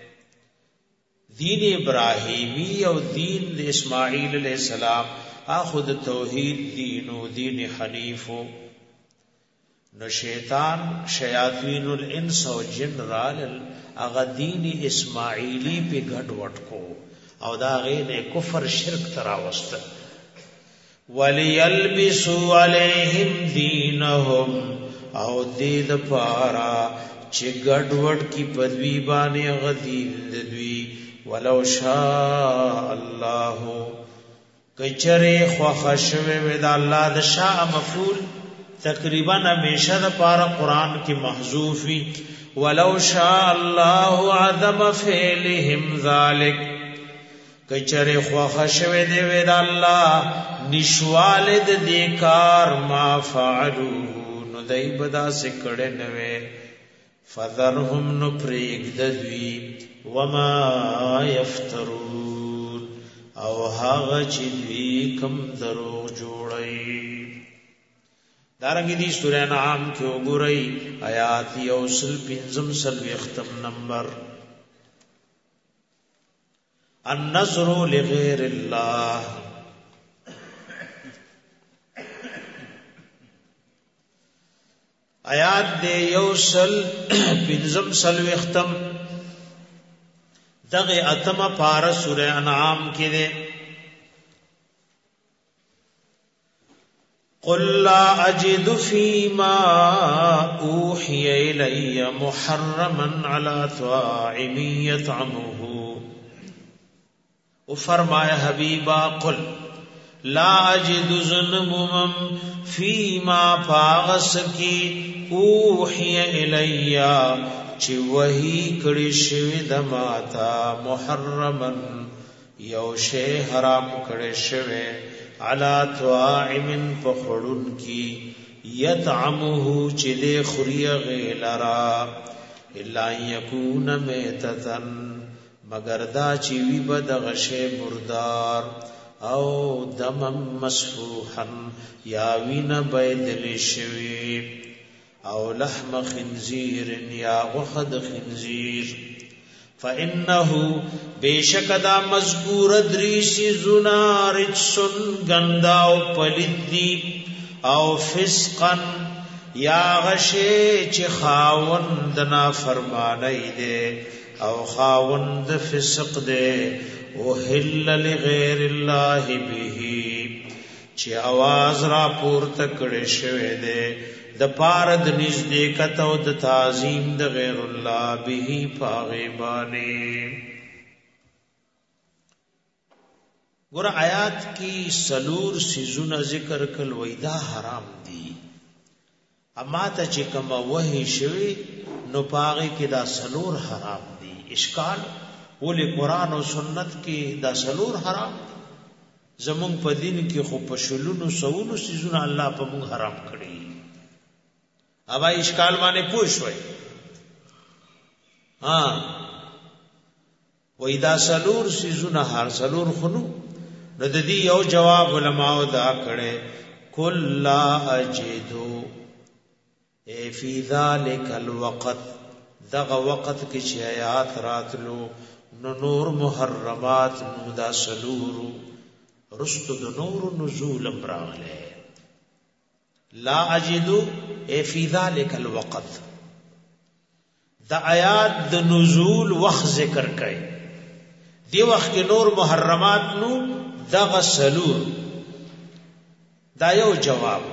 دین ابراہیمی او دین دے اسماعیل علیہ السلام آخد توحید دینو دین حنیفو نو شیطان شیاطین الانس و جن رال اغا دین اسماعیلی پہ گھٹ وٹ کو او دا غین کفر شرک تراوست. وَلِيَلْبِسُوا عَلَيْهِمْ دِينَهُمْ او دید پارا چه گڑوڑ کی پدوی بانے غدین ددوی. وَلَوْ شَاءَ اللَّهُ کچرے خوخشوے وید اللہ دا شاء مفعول تقریباً ہمیشہ دا پارا قرآن کی محذوفی. وَلَوْ شَاءَ اللَّهُ عَدَمَ فِعْلِهِمْ ذَلِكَ کچرے خوخشوے دے وید اللہ نشوالد دیکار ما فعلو نو دای بدا سکڑے نوے. فذرهم نو پریگ ددوی وما یفترون او هاغ چدوی کم دروغ جوڑی. دارنگی دی سورہ انعام کیو گرئی آیات یوسل پنزم سلوی اختم نمبر. النظر لغیر اللہ آیات دے یوسل پنزم سلوی اختم دغ اتم پارا سورہ انعام کی دے. قل لا اجد فیما اوحی الی محرما علی طاعم یطعمه او فرمایا حبیبا قل لا اجد ظلمم فیما پاغس کی اوحی الیا چی وحی کڑی شوی دماتا محرمن یو شے حرام کڑی شوی علا طاعم پخڑن کی یطعمه چی دے خری غیلرا الا یکون میتتن مگر دا چی وی بدغشے مردار او دمم مسفوحا یا وین بیدل شوی او لحم خنزیر یا غخد خنزیر. فإنه بیشک دا مذکور دریسی زنا رجسن گندا و پلد دی او فسقا یا غشی چې خاوند نا فرمانی دے او خاوند فسق دے وحل لغیر الله به چې आवाज را پورته کړي شوی دے د پاره د نږدې کته او د تعظیم د غیر الله به پاغيبانی. ګور آیات کی سلور سيزونه ذکر کول وېدا حرام دي اما ته چې کوم وحي شوی نو پاغي کې دا سلور حرام دي. اشکال ولې قران او سنت کې دا سلور حرام دي؟ زمون په دین کې خو په شلونو سونو سيزونه الله په موږ حرام کړی. اوبا اشکال باندې پوښوي وې دا سلور سيزونه هر سلور خنو نو د دې یو جواب علماء دا کړي کل لا اجدو فی ذلک الوقت دغه وقت کې چې آیات راتلو نو نور محرمات نو دا سلور رستو د نور نزول براغله لا اجدو فی ذلک الوقت دا آیات د نزول وخت ذکر کړي دی وخت کې نور محرمات نو دغه سلور دا یو جواب.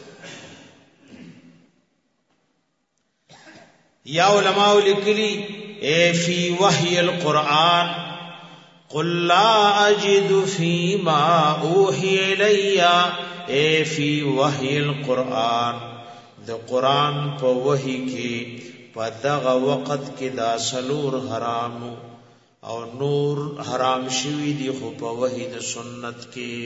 یا علماء لکلی فی وحی القرآن قل لا اجد فیما اوحی الیا فی وحی القرآن د قرآن په وحی کې په دغه وخت کې دا سلور حرام او نور حرام شوی دی خو په وحی د سنت کې.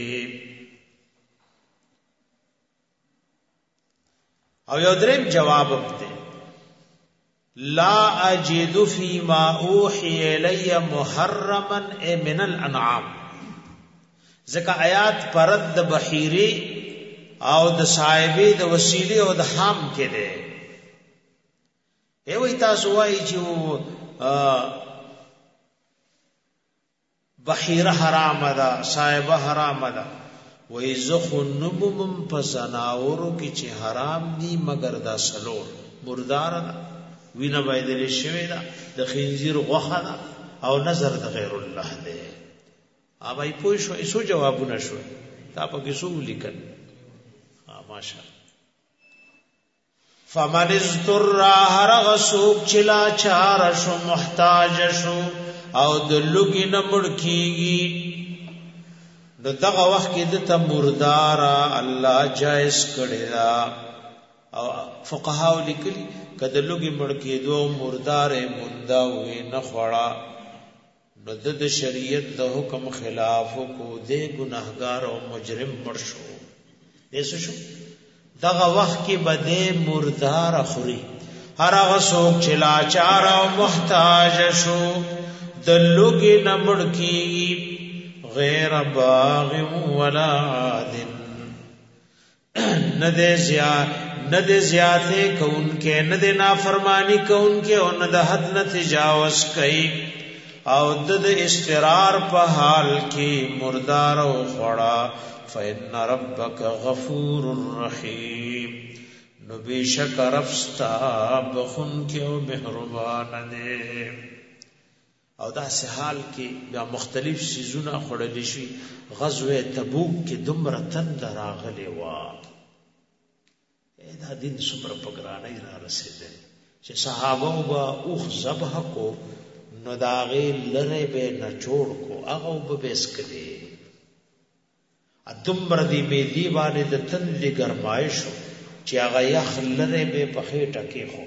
او یو دریم جواب ده لا اجد فيما اوحي الي محرما من الانعام ځکه آیات پرد د بحیره او د صاحبې د وسیله او د حام کې ده. وی تاسو وایي چې بحیره حرام ده صاحبه حرام ده وی زخو نبم پسناورو کی چه حرام دی مگر دا سلور مردار دا وینا بایدل شوی دا دا خنزیر غوخه دا او نظر دا غیر اللہ دے. آبائی پوئی شو ایسو جوابو نشوی تا پا کسو لکن ماشا فمن ازدر هر غسوک چلا چار شو محتاج شو او دلوگی نمڑ کیگی نو دغه وخت کې د ته مردارا الله جائز کړی دا. او فقهاو لیکلي کله لوګي مړ کې دوه مردارې مندا وې نه خوړه نو د شریعت د حکم خلاف کو دې ګناهګار او مجرم مړ شو. ایسو شو دغه وخت کې بده مردار خوري هر هغه څوک چې لاچار او محتاج شو د لوګي نمړ کې غیر باغ ولا عاد ندے زیادے کون کے ندے نافرمانی کون کے او ند حد نہ تجاوز کئی او دد استقرار په حال کی مردار او خڑا فإن ربک غفور رحیم نو بیشک ربستا بخون کے او مهربان دے. او دا سحال کې بیا مختلف سيزونه خړل شي. غزوه تبوک کې دومره تند راغلي وا دا دین څومره پګرانه را رسیدل چې صحابه با اوخ ذبح کو نو داغه لره به نه جوړ کو هغه به بیس کړي ادمبر دی به دی باندې د تند ګرمایش چې هغه یخ لره به په خېټه کې خو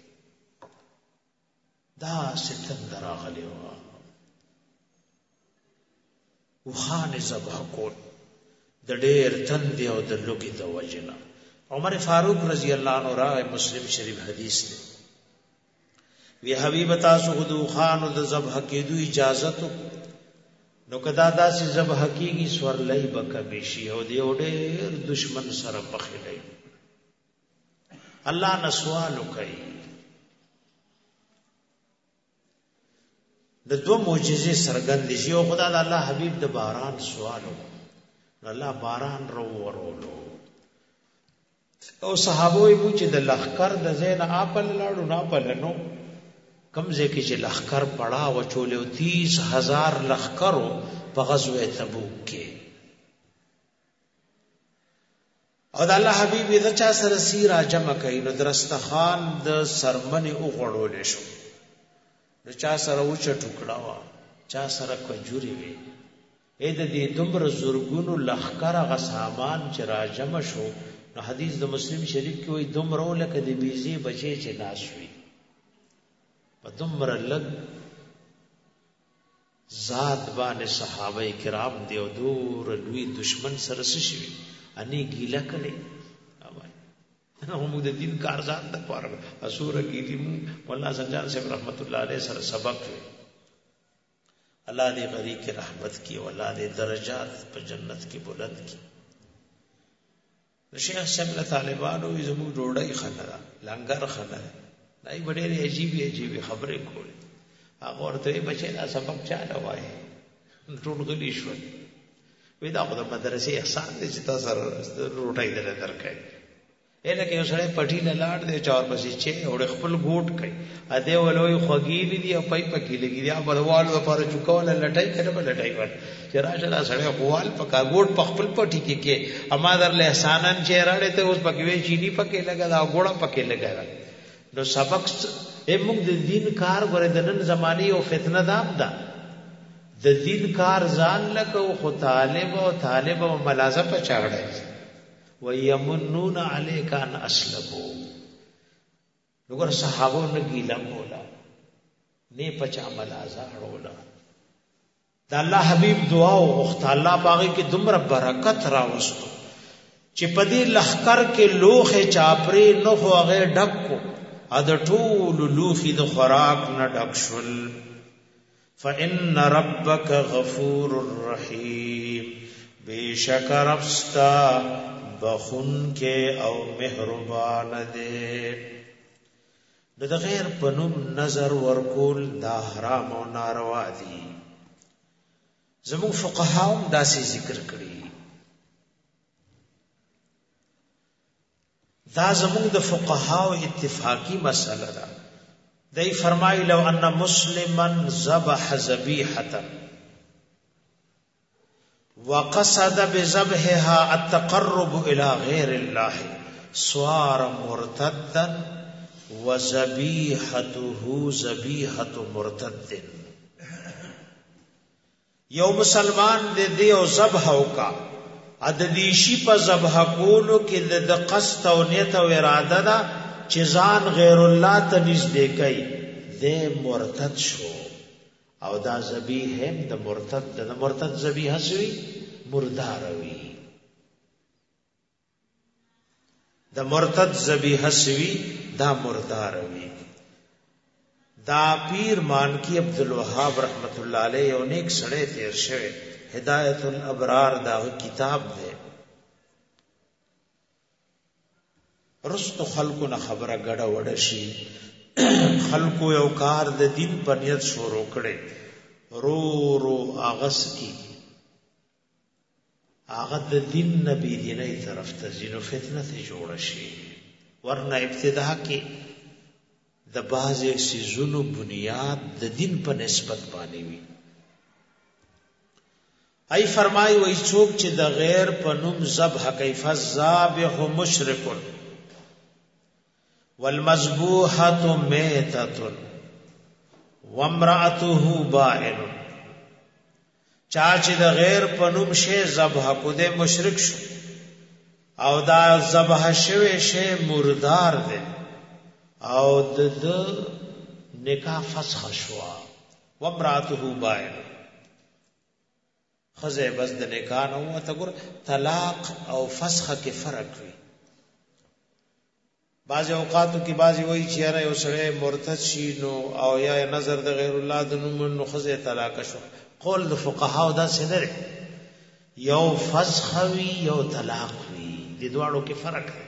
دا ستن دراغلی وا وخان ذبح کول د ډېر تند او د لوګي د وجنا. عمر فاروق رضی الله عنه را مسلم شریف حدیث دی وی حبیب تاسو خود خان د ذبح کېدو اجازه نو کدا داسې ذبح کېږي سورلای بکبشي او دی ډېر دشمن سره بخیلای الله نه سوال کوي. د دو معجزې سرګند شي او خدای د الله حبيب د باران سوالو الله باران رو ورولو او صحابه یې مو چې د لخر د زین اپل لاړو نه پل نو کمزه کې چې لخر پڑا و چولیو 30,000 لخرو په غزوه تبوک کې او د الله حبیب د چا سره سیرا جمع کړي نو درستخان د سرمنې او غړول شو نو چا سره وچ ټوکړه وا چا سره کجوري وي اې د دې دومره زورګونو لخر غ سامان چې را جمع شو نو حدیث د مسلم شریف کې وي دومره لکه د بیزي بچي چې ناش وي په دومره لګ ذات باندې صحابه کرام دی او دور لوی دشمن سره شي اني ګیله کړي هم د دین کار ځان د پاره اسوره کیږي مولا سنجان صاحب رحمت الله علیه سره سبق وي الله دې غری کی رحمت کی او الله دې درجات په جنت کې بلند کی شیخ صاحب طالبانو زمو ډوډۍ خنره لنګر خنره دای وړې عجیب خبرې کولې هغه ورته بچی دا سبق چاله وای ټول غلی شو وې دا خو د مدرسې احسان دې چې تاسو روټۍ دل درکې الکه یو سره پټی نه لاړ دې چور پسې چې اور خپل ګوټ کوي ا دې ولوي خوګیلی دی او پای پکې لګی دی بلوال لپاره چوکول لټای کړه لټای ور چې راشه دا سره خوال پکا ګوټ په خپل پټی کې اما در له احسانن چې راړې ته اوس پکې وی چینی پکې لګا دا ګوړه پکې لګا نو سبق موږ د دین کار غره د نن زماني او فتنه دام ده د دین کار ځان لکه خو طالب او ملازم په چاړه ويمنون عليك ان اسلموا وګور صحابو نه ګیلا کولا نه پچا ملازم ورولا د الله حبيب دعا او وخت الله باغی کې دومره برکت راوستو چې پدې لخر کې لوخه چاپري نو هغه ډک کو اد ټول لوخي د خوراک نه ډک شول فان ربک غفور رحیم بیشک ربستا بخون کے او مہربان دے نو د غیر پنوم نظر ورکول دا حرام او ناروا دي زمو فقهاو داسې ذکر کړی دا زمو د فقهاو اتفاقی مسله ده دای فرمای لو ان مسلما ذبح ذبیحه وقصد بذبحها التقرب الى غير الله صار مرتدا وذبيحته ذبيحه مرتد یو مسلمان دې او ذبح وکا عدلیشی په ذبح کولو کې د قصد او نیت او اراده دا چې ځان غیر الله ته نږدې کوي دې مرتد شو او دا ذبیحه د مرتد ذبیحه سوی مردار وی د مرتد ذبیحه سوی دا مردار وی دا پیر مانکی عبدالوهاب رحمت الله علیه یو نیک سړی تیر شوی هدایت الابرار دا کتاب دی رستو خلقو نه خبره ګډه وډه شي خلقو یو کار د دین په نیت شروع کړي رو اغس کی هغه د دین نبی دیني طرف ته زینو فتنه ته جوړ شي ورنه ابتدا کې د بعضی سيزونو بنیاد د دین په نسبت باندې وي ای فرمای وای څوک چې د غیر په نوم ذبح کوي فذابح مشرک والمذبوحه میتۃ وامرأته بائن چا چې د غیر په نوم شی ذبح کو دے مشرک شو او دا ذبح شوی شی مردار دی او د نکاح فسخ شو وامرأته بائن خزه بس د نکاح نو ته ګور طلاق او فسخ کې فرق وي بعض اوقاتو کې بعضی وایي چې یاره یو سړی مرتد شي نو او یا نظر د غیر الله د نوم نو خزه طلاق شو قول د فقهاو دا څه دی یو فسخ وی یو طلاق وی د دوړو کې فرق دی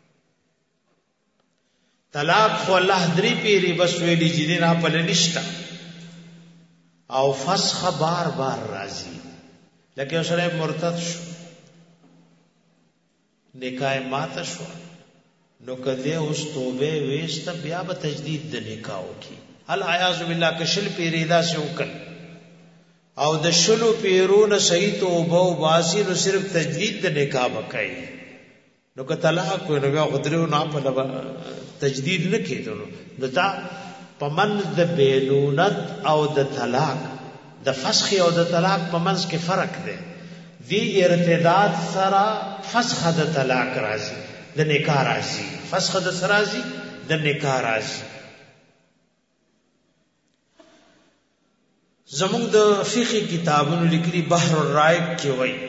طلاق خو الله درې پیری بس ویلي چې نه په لنیشتا او فسخ بار بار راځي لکه یو سړی مرتد شو نکاح مات شو نو کله اوس توبه وېست بیا به تجدید د نکاح کی العیاذ بالله کشل پیریدا سے وکړ او د شلو پیرونه صحیح توبه او باسی نو صرف تجدید د نکاح وکړي نو که طلاق نو بیا غدرو نه په تجدید نه کېدو نو دا پمن د بیلونت او د طلاق د فسخ او د طلاق پمنځ کې فرق دی دی ارتداد سره فسخ د طلاق راځي د نکاح راځي فسخ د سرازي د نکاح راځي زموږ د فقہی کتابونو لیکلي بحر الرائق کې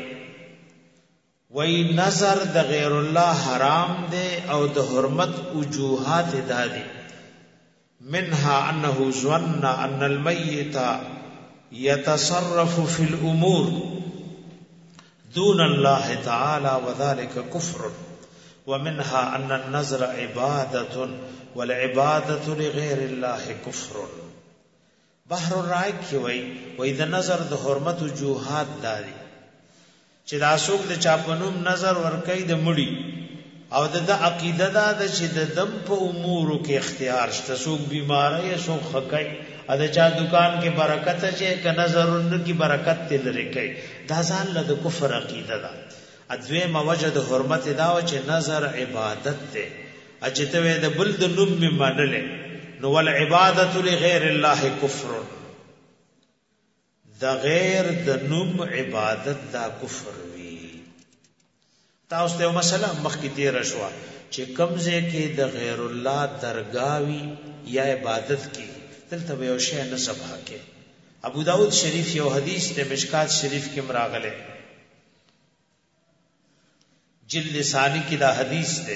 وای نظر د غیر الله حرام دی او د حرمت وجوهات دادي منها انه ظن ان الميت يتصرف في الامور دون الله تعالى وذلك كفر ومنها ان النظر عباده والعباده لغير الله كفر بحر الرائق کی وای د نظر د حرمت وجوهات دادي چې دا څوک د چاپنوم نظر ور کوي د مړی او د عقیده دا چې د دم په امورو کې اختیار شته څوک بیماری څوک خکای ا د چا دکان کې برکت چې ک نظرون کې برکت تل لري کوي دا ځان له کفر عقیده ده ادوی موجد حرمت دا چې نظر عبادت ده اجته د بل د نوم می منلې نو ول عبادت لغیر الله کفر دا غیر د نوم عبادت دا کفر وی تاسو ته مسله مخکې تیر شو چې کمزه کې د غیر الله درگاوی یا عبادت کی دلته یو شی نه سبا کې ابو داود شریف یو حدیث ته مشکات شریف کې مراغله جلد ثانی کی دا حدیث دے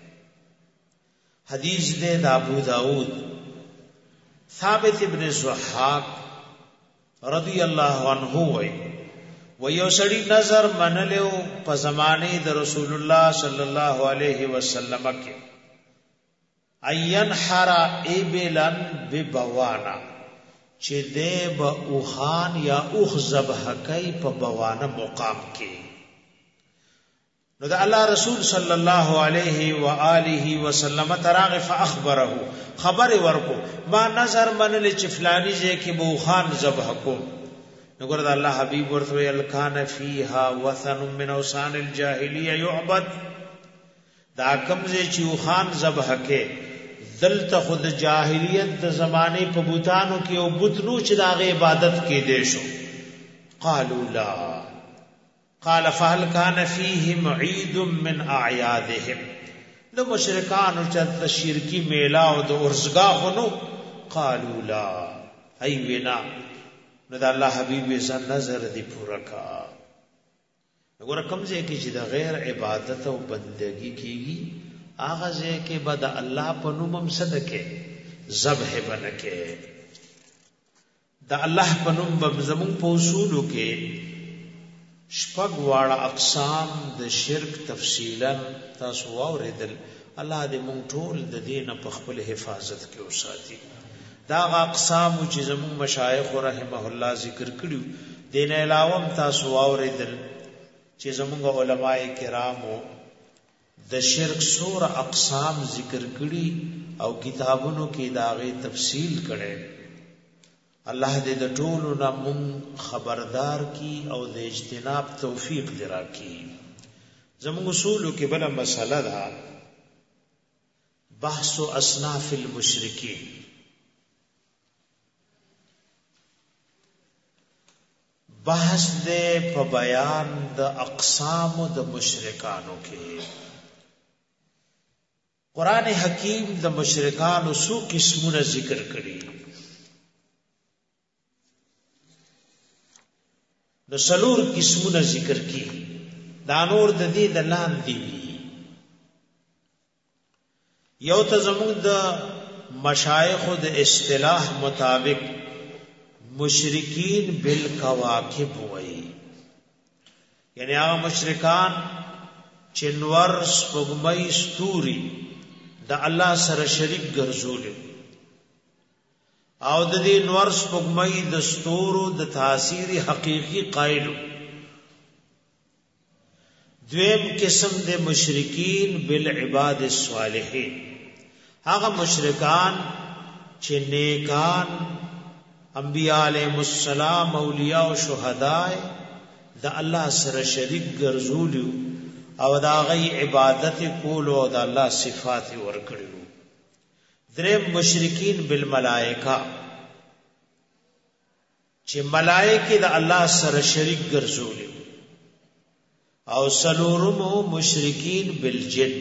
دا ابو داود ثابت ابن زحاق رضی اللہ عنہ ویو سڑی نظر منلیو پا زمانے دا رسول اللہ صلی اللہ علیہ وسلم کے این حرا ابلن ببوانا چی دے با اوخان یا اوخ زبح کئی پا بوانا مقام کے نو دا الله رسول صلی الله علیه و آله وسلم تراغ فاخبره خبر ورکو ما نظر منل چې فلانی ځای کې بو خان ذبح کو نو ګور دا الله حبیب ورته ال کان فیها وثن من اوثان الجاهلیه يعبد دا کوم ځای چې خان ذبح کې دلته خود جاهلیت د زمانه په بوتانو کې او بت نو چې دا غي عبادت کې دي شو قالوا لا قال فهل كان فيهم عيد من اعيادهم نو مشرکان چې شرکی میلا او د ورزګاه نو قالوا لا ای وینا نو د الله حبیب زن نظر دی پورا کا وګوره کوم ځای کې چې د غیر عبادت او بندگی کیږي هغه ځای کې بد الله په نوم هم صدقه ذبح بنکه د الله په نوم زمون په اصولو کې شپږ واړه اقسام د شرک تفصیلا تاسو واوریدل الله دې مونږ ټول د دین په خپل حفاظت کې وساتي دا اقسام چې زموږ مشایخ رحمه الله ذکر کړیو دین علاوه تاسو واوریدل چې زموږ علماء کرامو د شرک سور اقسام ذکر کړي او کتابونو کې داغه تفصیل کړي الله دې د ټولو نه مون خبردار کی او د اجتناب توفیق درا کی زموږ اصول کې بل مسله ده بحث اصناف المشرکین بحث دې په بیان د اقسام د مشرکانو کې قران حکیم د مشرکانو څو قسمونه ذکر کړي نو سلور قسمونه ذکر کی دا نور د دې د لاندې وی یو ته زموږ د مشایخ د اصطلاح مطابق مشرکین بالکواکب وای یعنی هغه مشرکان چې نور سپوږمۍ ستوري د الله سره شریک ګرځول او د دې نور سپوږمۍ د ستورو د تاثیر حقيقي قائل دویم قسم د مشرکین بالعباد الصالحین، هغه مشرکان چې نیکان انبیاء علیهم السلام اولیاء او شهدا د الله سره شریک ګرځولیو او دا غي عبادت کولو او د الله صفات ورکړو. دریم مشرکین بالملائکه چې ملائکه د الله سره شریک ګرځولیو. او سلورم مشرکین بالجن،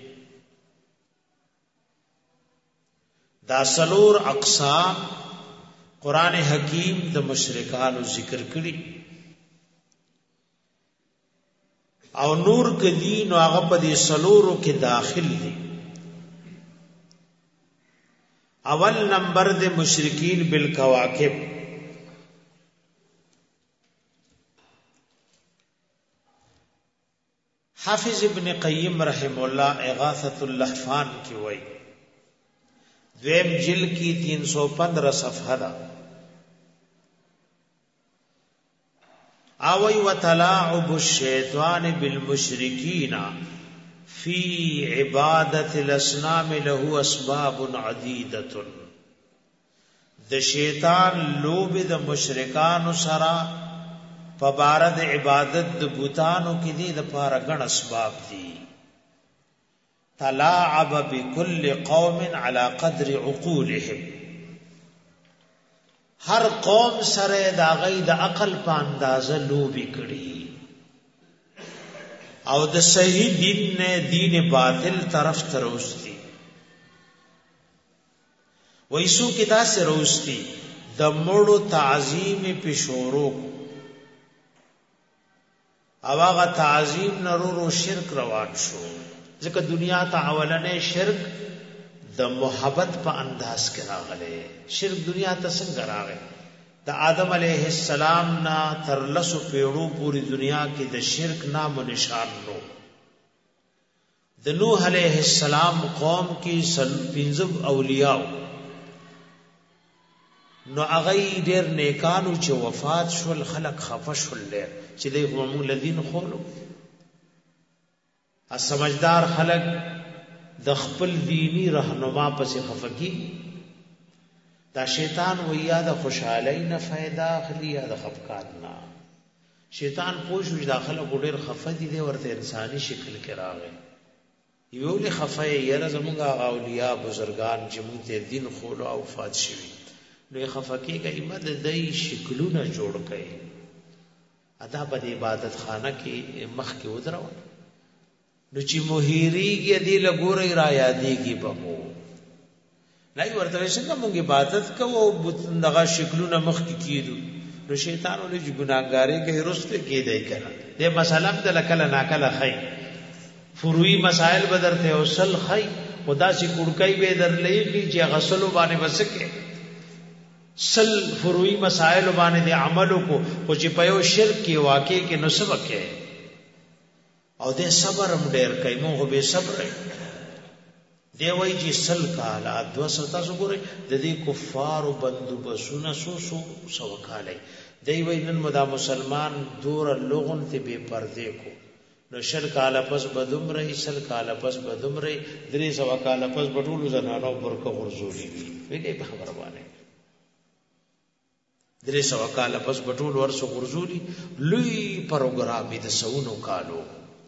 دا سلور اقسام قرآن حکیم د مشرکانو ذکر کړي او نور کدی نو هغه په دې سلورو کې داخل دي. اول نمبر د مشرکین بالکواکب، حافظ ابن قیم رحم الله اغاثۃ اللحفان کی وای دویم جلد کی 315 صفحہ دا اوی وتلاعب الشیطان بالمشرکین فی عبادت الاسنام له اسباب عدیدۃ، د شیطان لوب د مشرکان سرا فبارد عبادت د بوتانو کې دي د پاره غن اسباب دي. تلاعب بكل قوم على قدر عقولهم، هر قوم سره دا غي د عقل په اندازه لوبي کړي او د صحیح دین نه دین باطل طرف ته روستي. وایسو کې تاسو روستي د مړو تعظیم په شورو او هغه تعظیم نرورو شرک روان شو، ځکه دنیا ته اولنې شرک د محبت په انداز کې راغله. شرک دنیا ته څنګه راغی؟ د آدم علیه السلام نا تر لسو پیړو پوری دنیا کې د شرک نام و نشان نو. د نوح علیه السلام قوم کې 15 اولیاء نو هغه ډېر نیکانو چې وفات شول، خلق خفه شول چې دوی هم الذین خولو. سمجھدار خلق د خپل دینی رهنما پسې خفقي، دا شیطان و یا د خوشحالی نه فائدہ اخلي یا د خفقان نه. شیطان پوښوي داخله ګډر خفه دي ورته انساني شکل کې راغی. یو له خفه یې زمونږ اولیاء بزرگان چې موږ ته دین خولو او وفات شوي نو خفقي کې ایمد دای شکلونه جوړ کړي. ادا په عبادت خانه کې مخ کې ودرو نو چې موهریږي دی لګوري را یادېږي به مو نه ورته څنګه موږ عبادت کوو دغه شکلونه مخ کې کیدو نو شیطان ولې ګناګاری کې رسته کېدای کنه. دې مسله د لکل ناکله خی فروعي مسائل بدرته اوصل خی خدا سي کړکای به درلې چې غسل باندې وسکه سل فروعی مسائل باندې د عملو کو خو چې په یو شرک کې واقع کې نو سبق ہے او د صبر هم ډېر کوي. مو به صبر دی وای چې سل کاله 200 تاسو ګورئ د دې کفارو بندوبسونه سو کاله دی وای نن مدا مسلمان دور لغون ته بے پردې کو نو شل کاله پس بدوم رہی سل کاله پس بدوم رہی 300 کاله پس بټولو زنانو برکه ورزولي وی دې خبر باندې 300 کاله پس بټول ورسو غرزولی لوی پروګرام د سونو کالو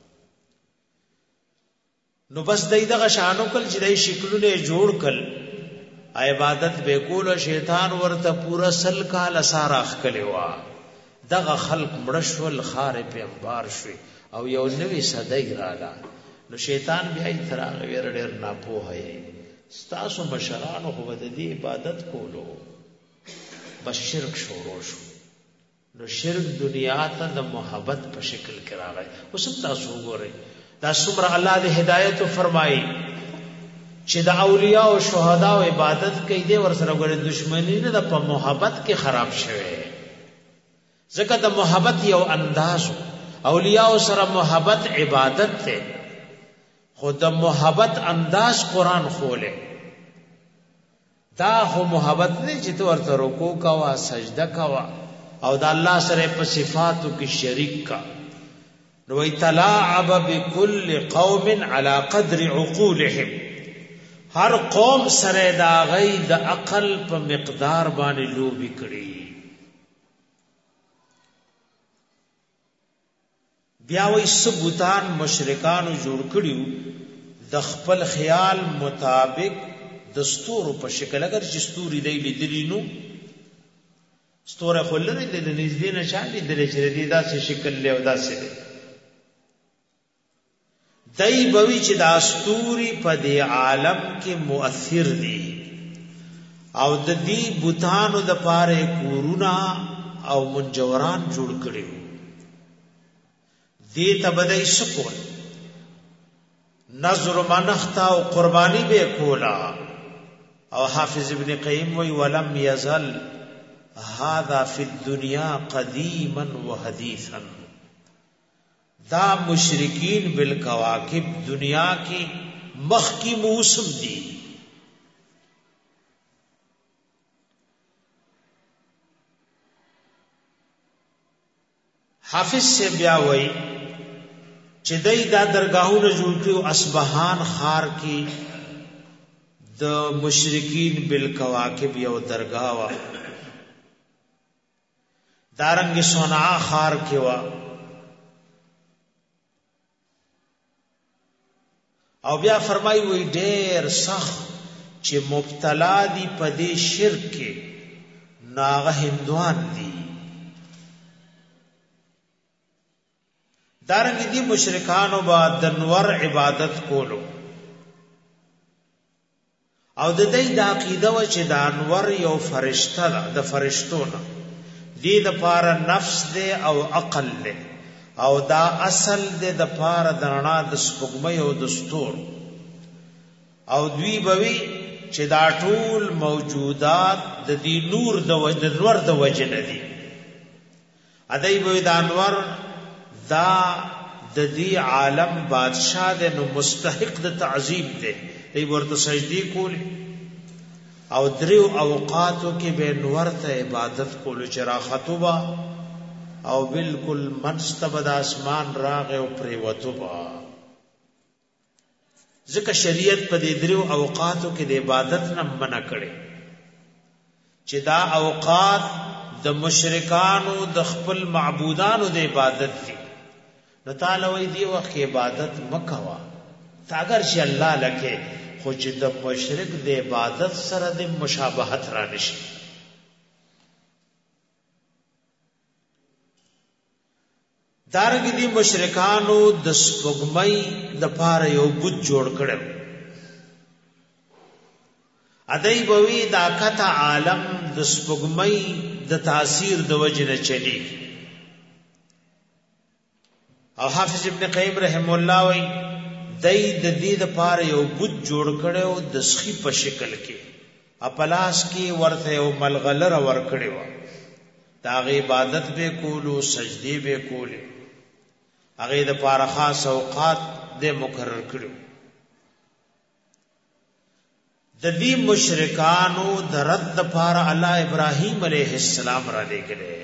نو بس دغه شانو کل چې دای شکلونه جوړ کل عبادت به کول شیطان ورته پورا سل کال ساراخ کلیوا دغه خلق مړشول خار په انبار شوي او یو نوې صدای رااله نو شیطان بیا یې تراغ ور ډیر ناپوهه ستاسو مشرانو خو د دې عبادت کولو بس شرک شروع شو. نو شرک دنیا ته د محبت په شکل کې راغی. اوس تاسو وګورئ دا څومره الله د هدایت فرمایي چې د اولیاء او شهدا او عبادت کوي دي ور سره ګره دشمنی نه د په محبت کې خراب شوه. ځکه د محبت یو انداز اولیاء سره محبت عبادت ته خود د محبت انداز قران خوله دا هو محبت نه چې تو ورته رکوع کوا سجده کوا او د الله سره په صفاتو کې شریک کا نو تلاعب بكل قوم على قدر عقولهم، هر قوم سره دا غي د عقل په مقدار باندې لوبي کړي. بیا وی سبوتان مشرکانو جوړ کړیو د خپل خیال مطابق دستور په شکل، اگر چې ستوري دی لیدلی نو ستوره خلنه د نږدې نه چالي د لچردي داسې شکل له داسې دای بوي چې دا ستوري په دې عالم کې مؤثر دي او د دې بوتانو د پاره کورونا او منجوران جوړ کړي دي ته بدای سکول نظر منختا او قربانی به کولا. او حافظ ابن قیم وی ولم یزل هذا فی الدنیا قدیما وحدیثا، دا مشرکین بالکواکب دنیا کی مخ کی موسم دی. حافظ سے بیا وی چې دای دا درگاہونه جوړ کړو اصبهان خار کې د مشرکین بالکواکب یو درگاہ وا، دارنګ صنعاء خار کې وا، او بیا فرمایي وی ډېر سخت چې مبتلا دي په دې شرک کې ناغه هندوان دي. دارنګ دي مشرکانو با د نور عبادت کولو او د دې د عقیده و چې د انور یو فرشته ده د فرشتو نه دې د پاره نفس ده او عقل ده او دا اصل ده د پاره د رڼا د سپوږمۍ او د ستور او دوی بوي چې دا ټول موجودات د دې نور د نور د وجه نه دي. ادای بوي د انور دا د دې عالم بادشاہ ده نو مستحق د تعظیم ده، ای ورته سجدي کول او دریو اوقاتو کې به نور ته عبادت کول چې را خطوبه او بالکل منستبد اسمان راغ او پریوتوبه. ځکه شریعت په دې دریو اوقاتو کې د عبادت نه منع کړي چې دا اوقات د مشرکانو د خپل معبودانو د عبادت دي. نو تعالی وی دی وخت عبادت مکوا تا اگر چې الله لکه خو چې د مشرک د عبادت سره د مشابهت را نشي. دارنګ دي مشرکانو د سپوږمۍ د پاره یو بت جوړ کړو، ادای بوي دا کته عالم د سپوږمۍ د تاثیر د وجه نه چلی. او حافظ ابن قیم رحم الله وی دای د دې د پاره یو بت جوړ کړو د سخی په شکل کې اپلاس کې ورته یو ملغلر ور کړو، دا غي عبادت به کولو سجدي به کولې، هغه د پاره خاص اوقات د مقرر کړو. د دې مشرکانو د رد لپاره الله ابراهیم علیه السلام را لګره.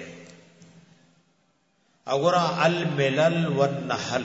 اورا الملل والنحل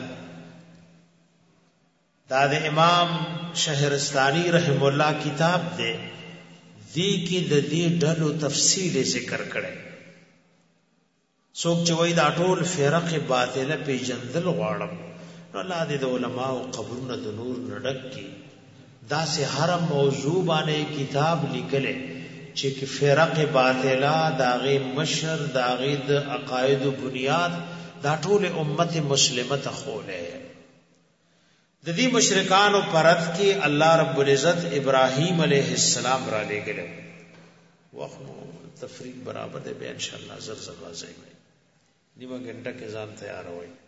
دا د امام شهرستانی رحم الله کتاب دی، دی کی د دې ډلو تفصیل ذکر کړي. څوک چې وای دا ټول فرق باطله پیجندل غواړم نو الله دې د علماء او قبرونو د نور نډک کی دا سه هر موضوع باندې کتاب لیکلې چې فرق باطله داغه مشر داغه د عقاید او بنیاد دا ټول امت مسلمه ته خوله. د دې مشرکانو پرد کې الله رب العزت ابراهیم علیه السلام را لګل. وخت تفریق برابر دی به ان شاء الله زر زر راځي. نیمه غنټه کې ځان تیار وای.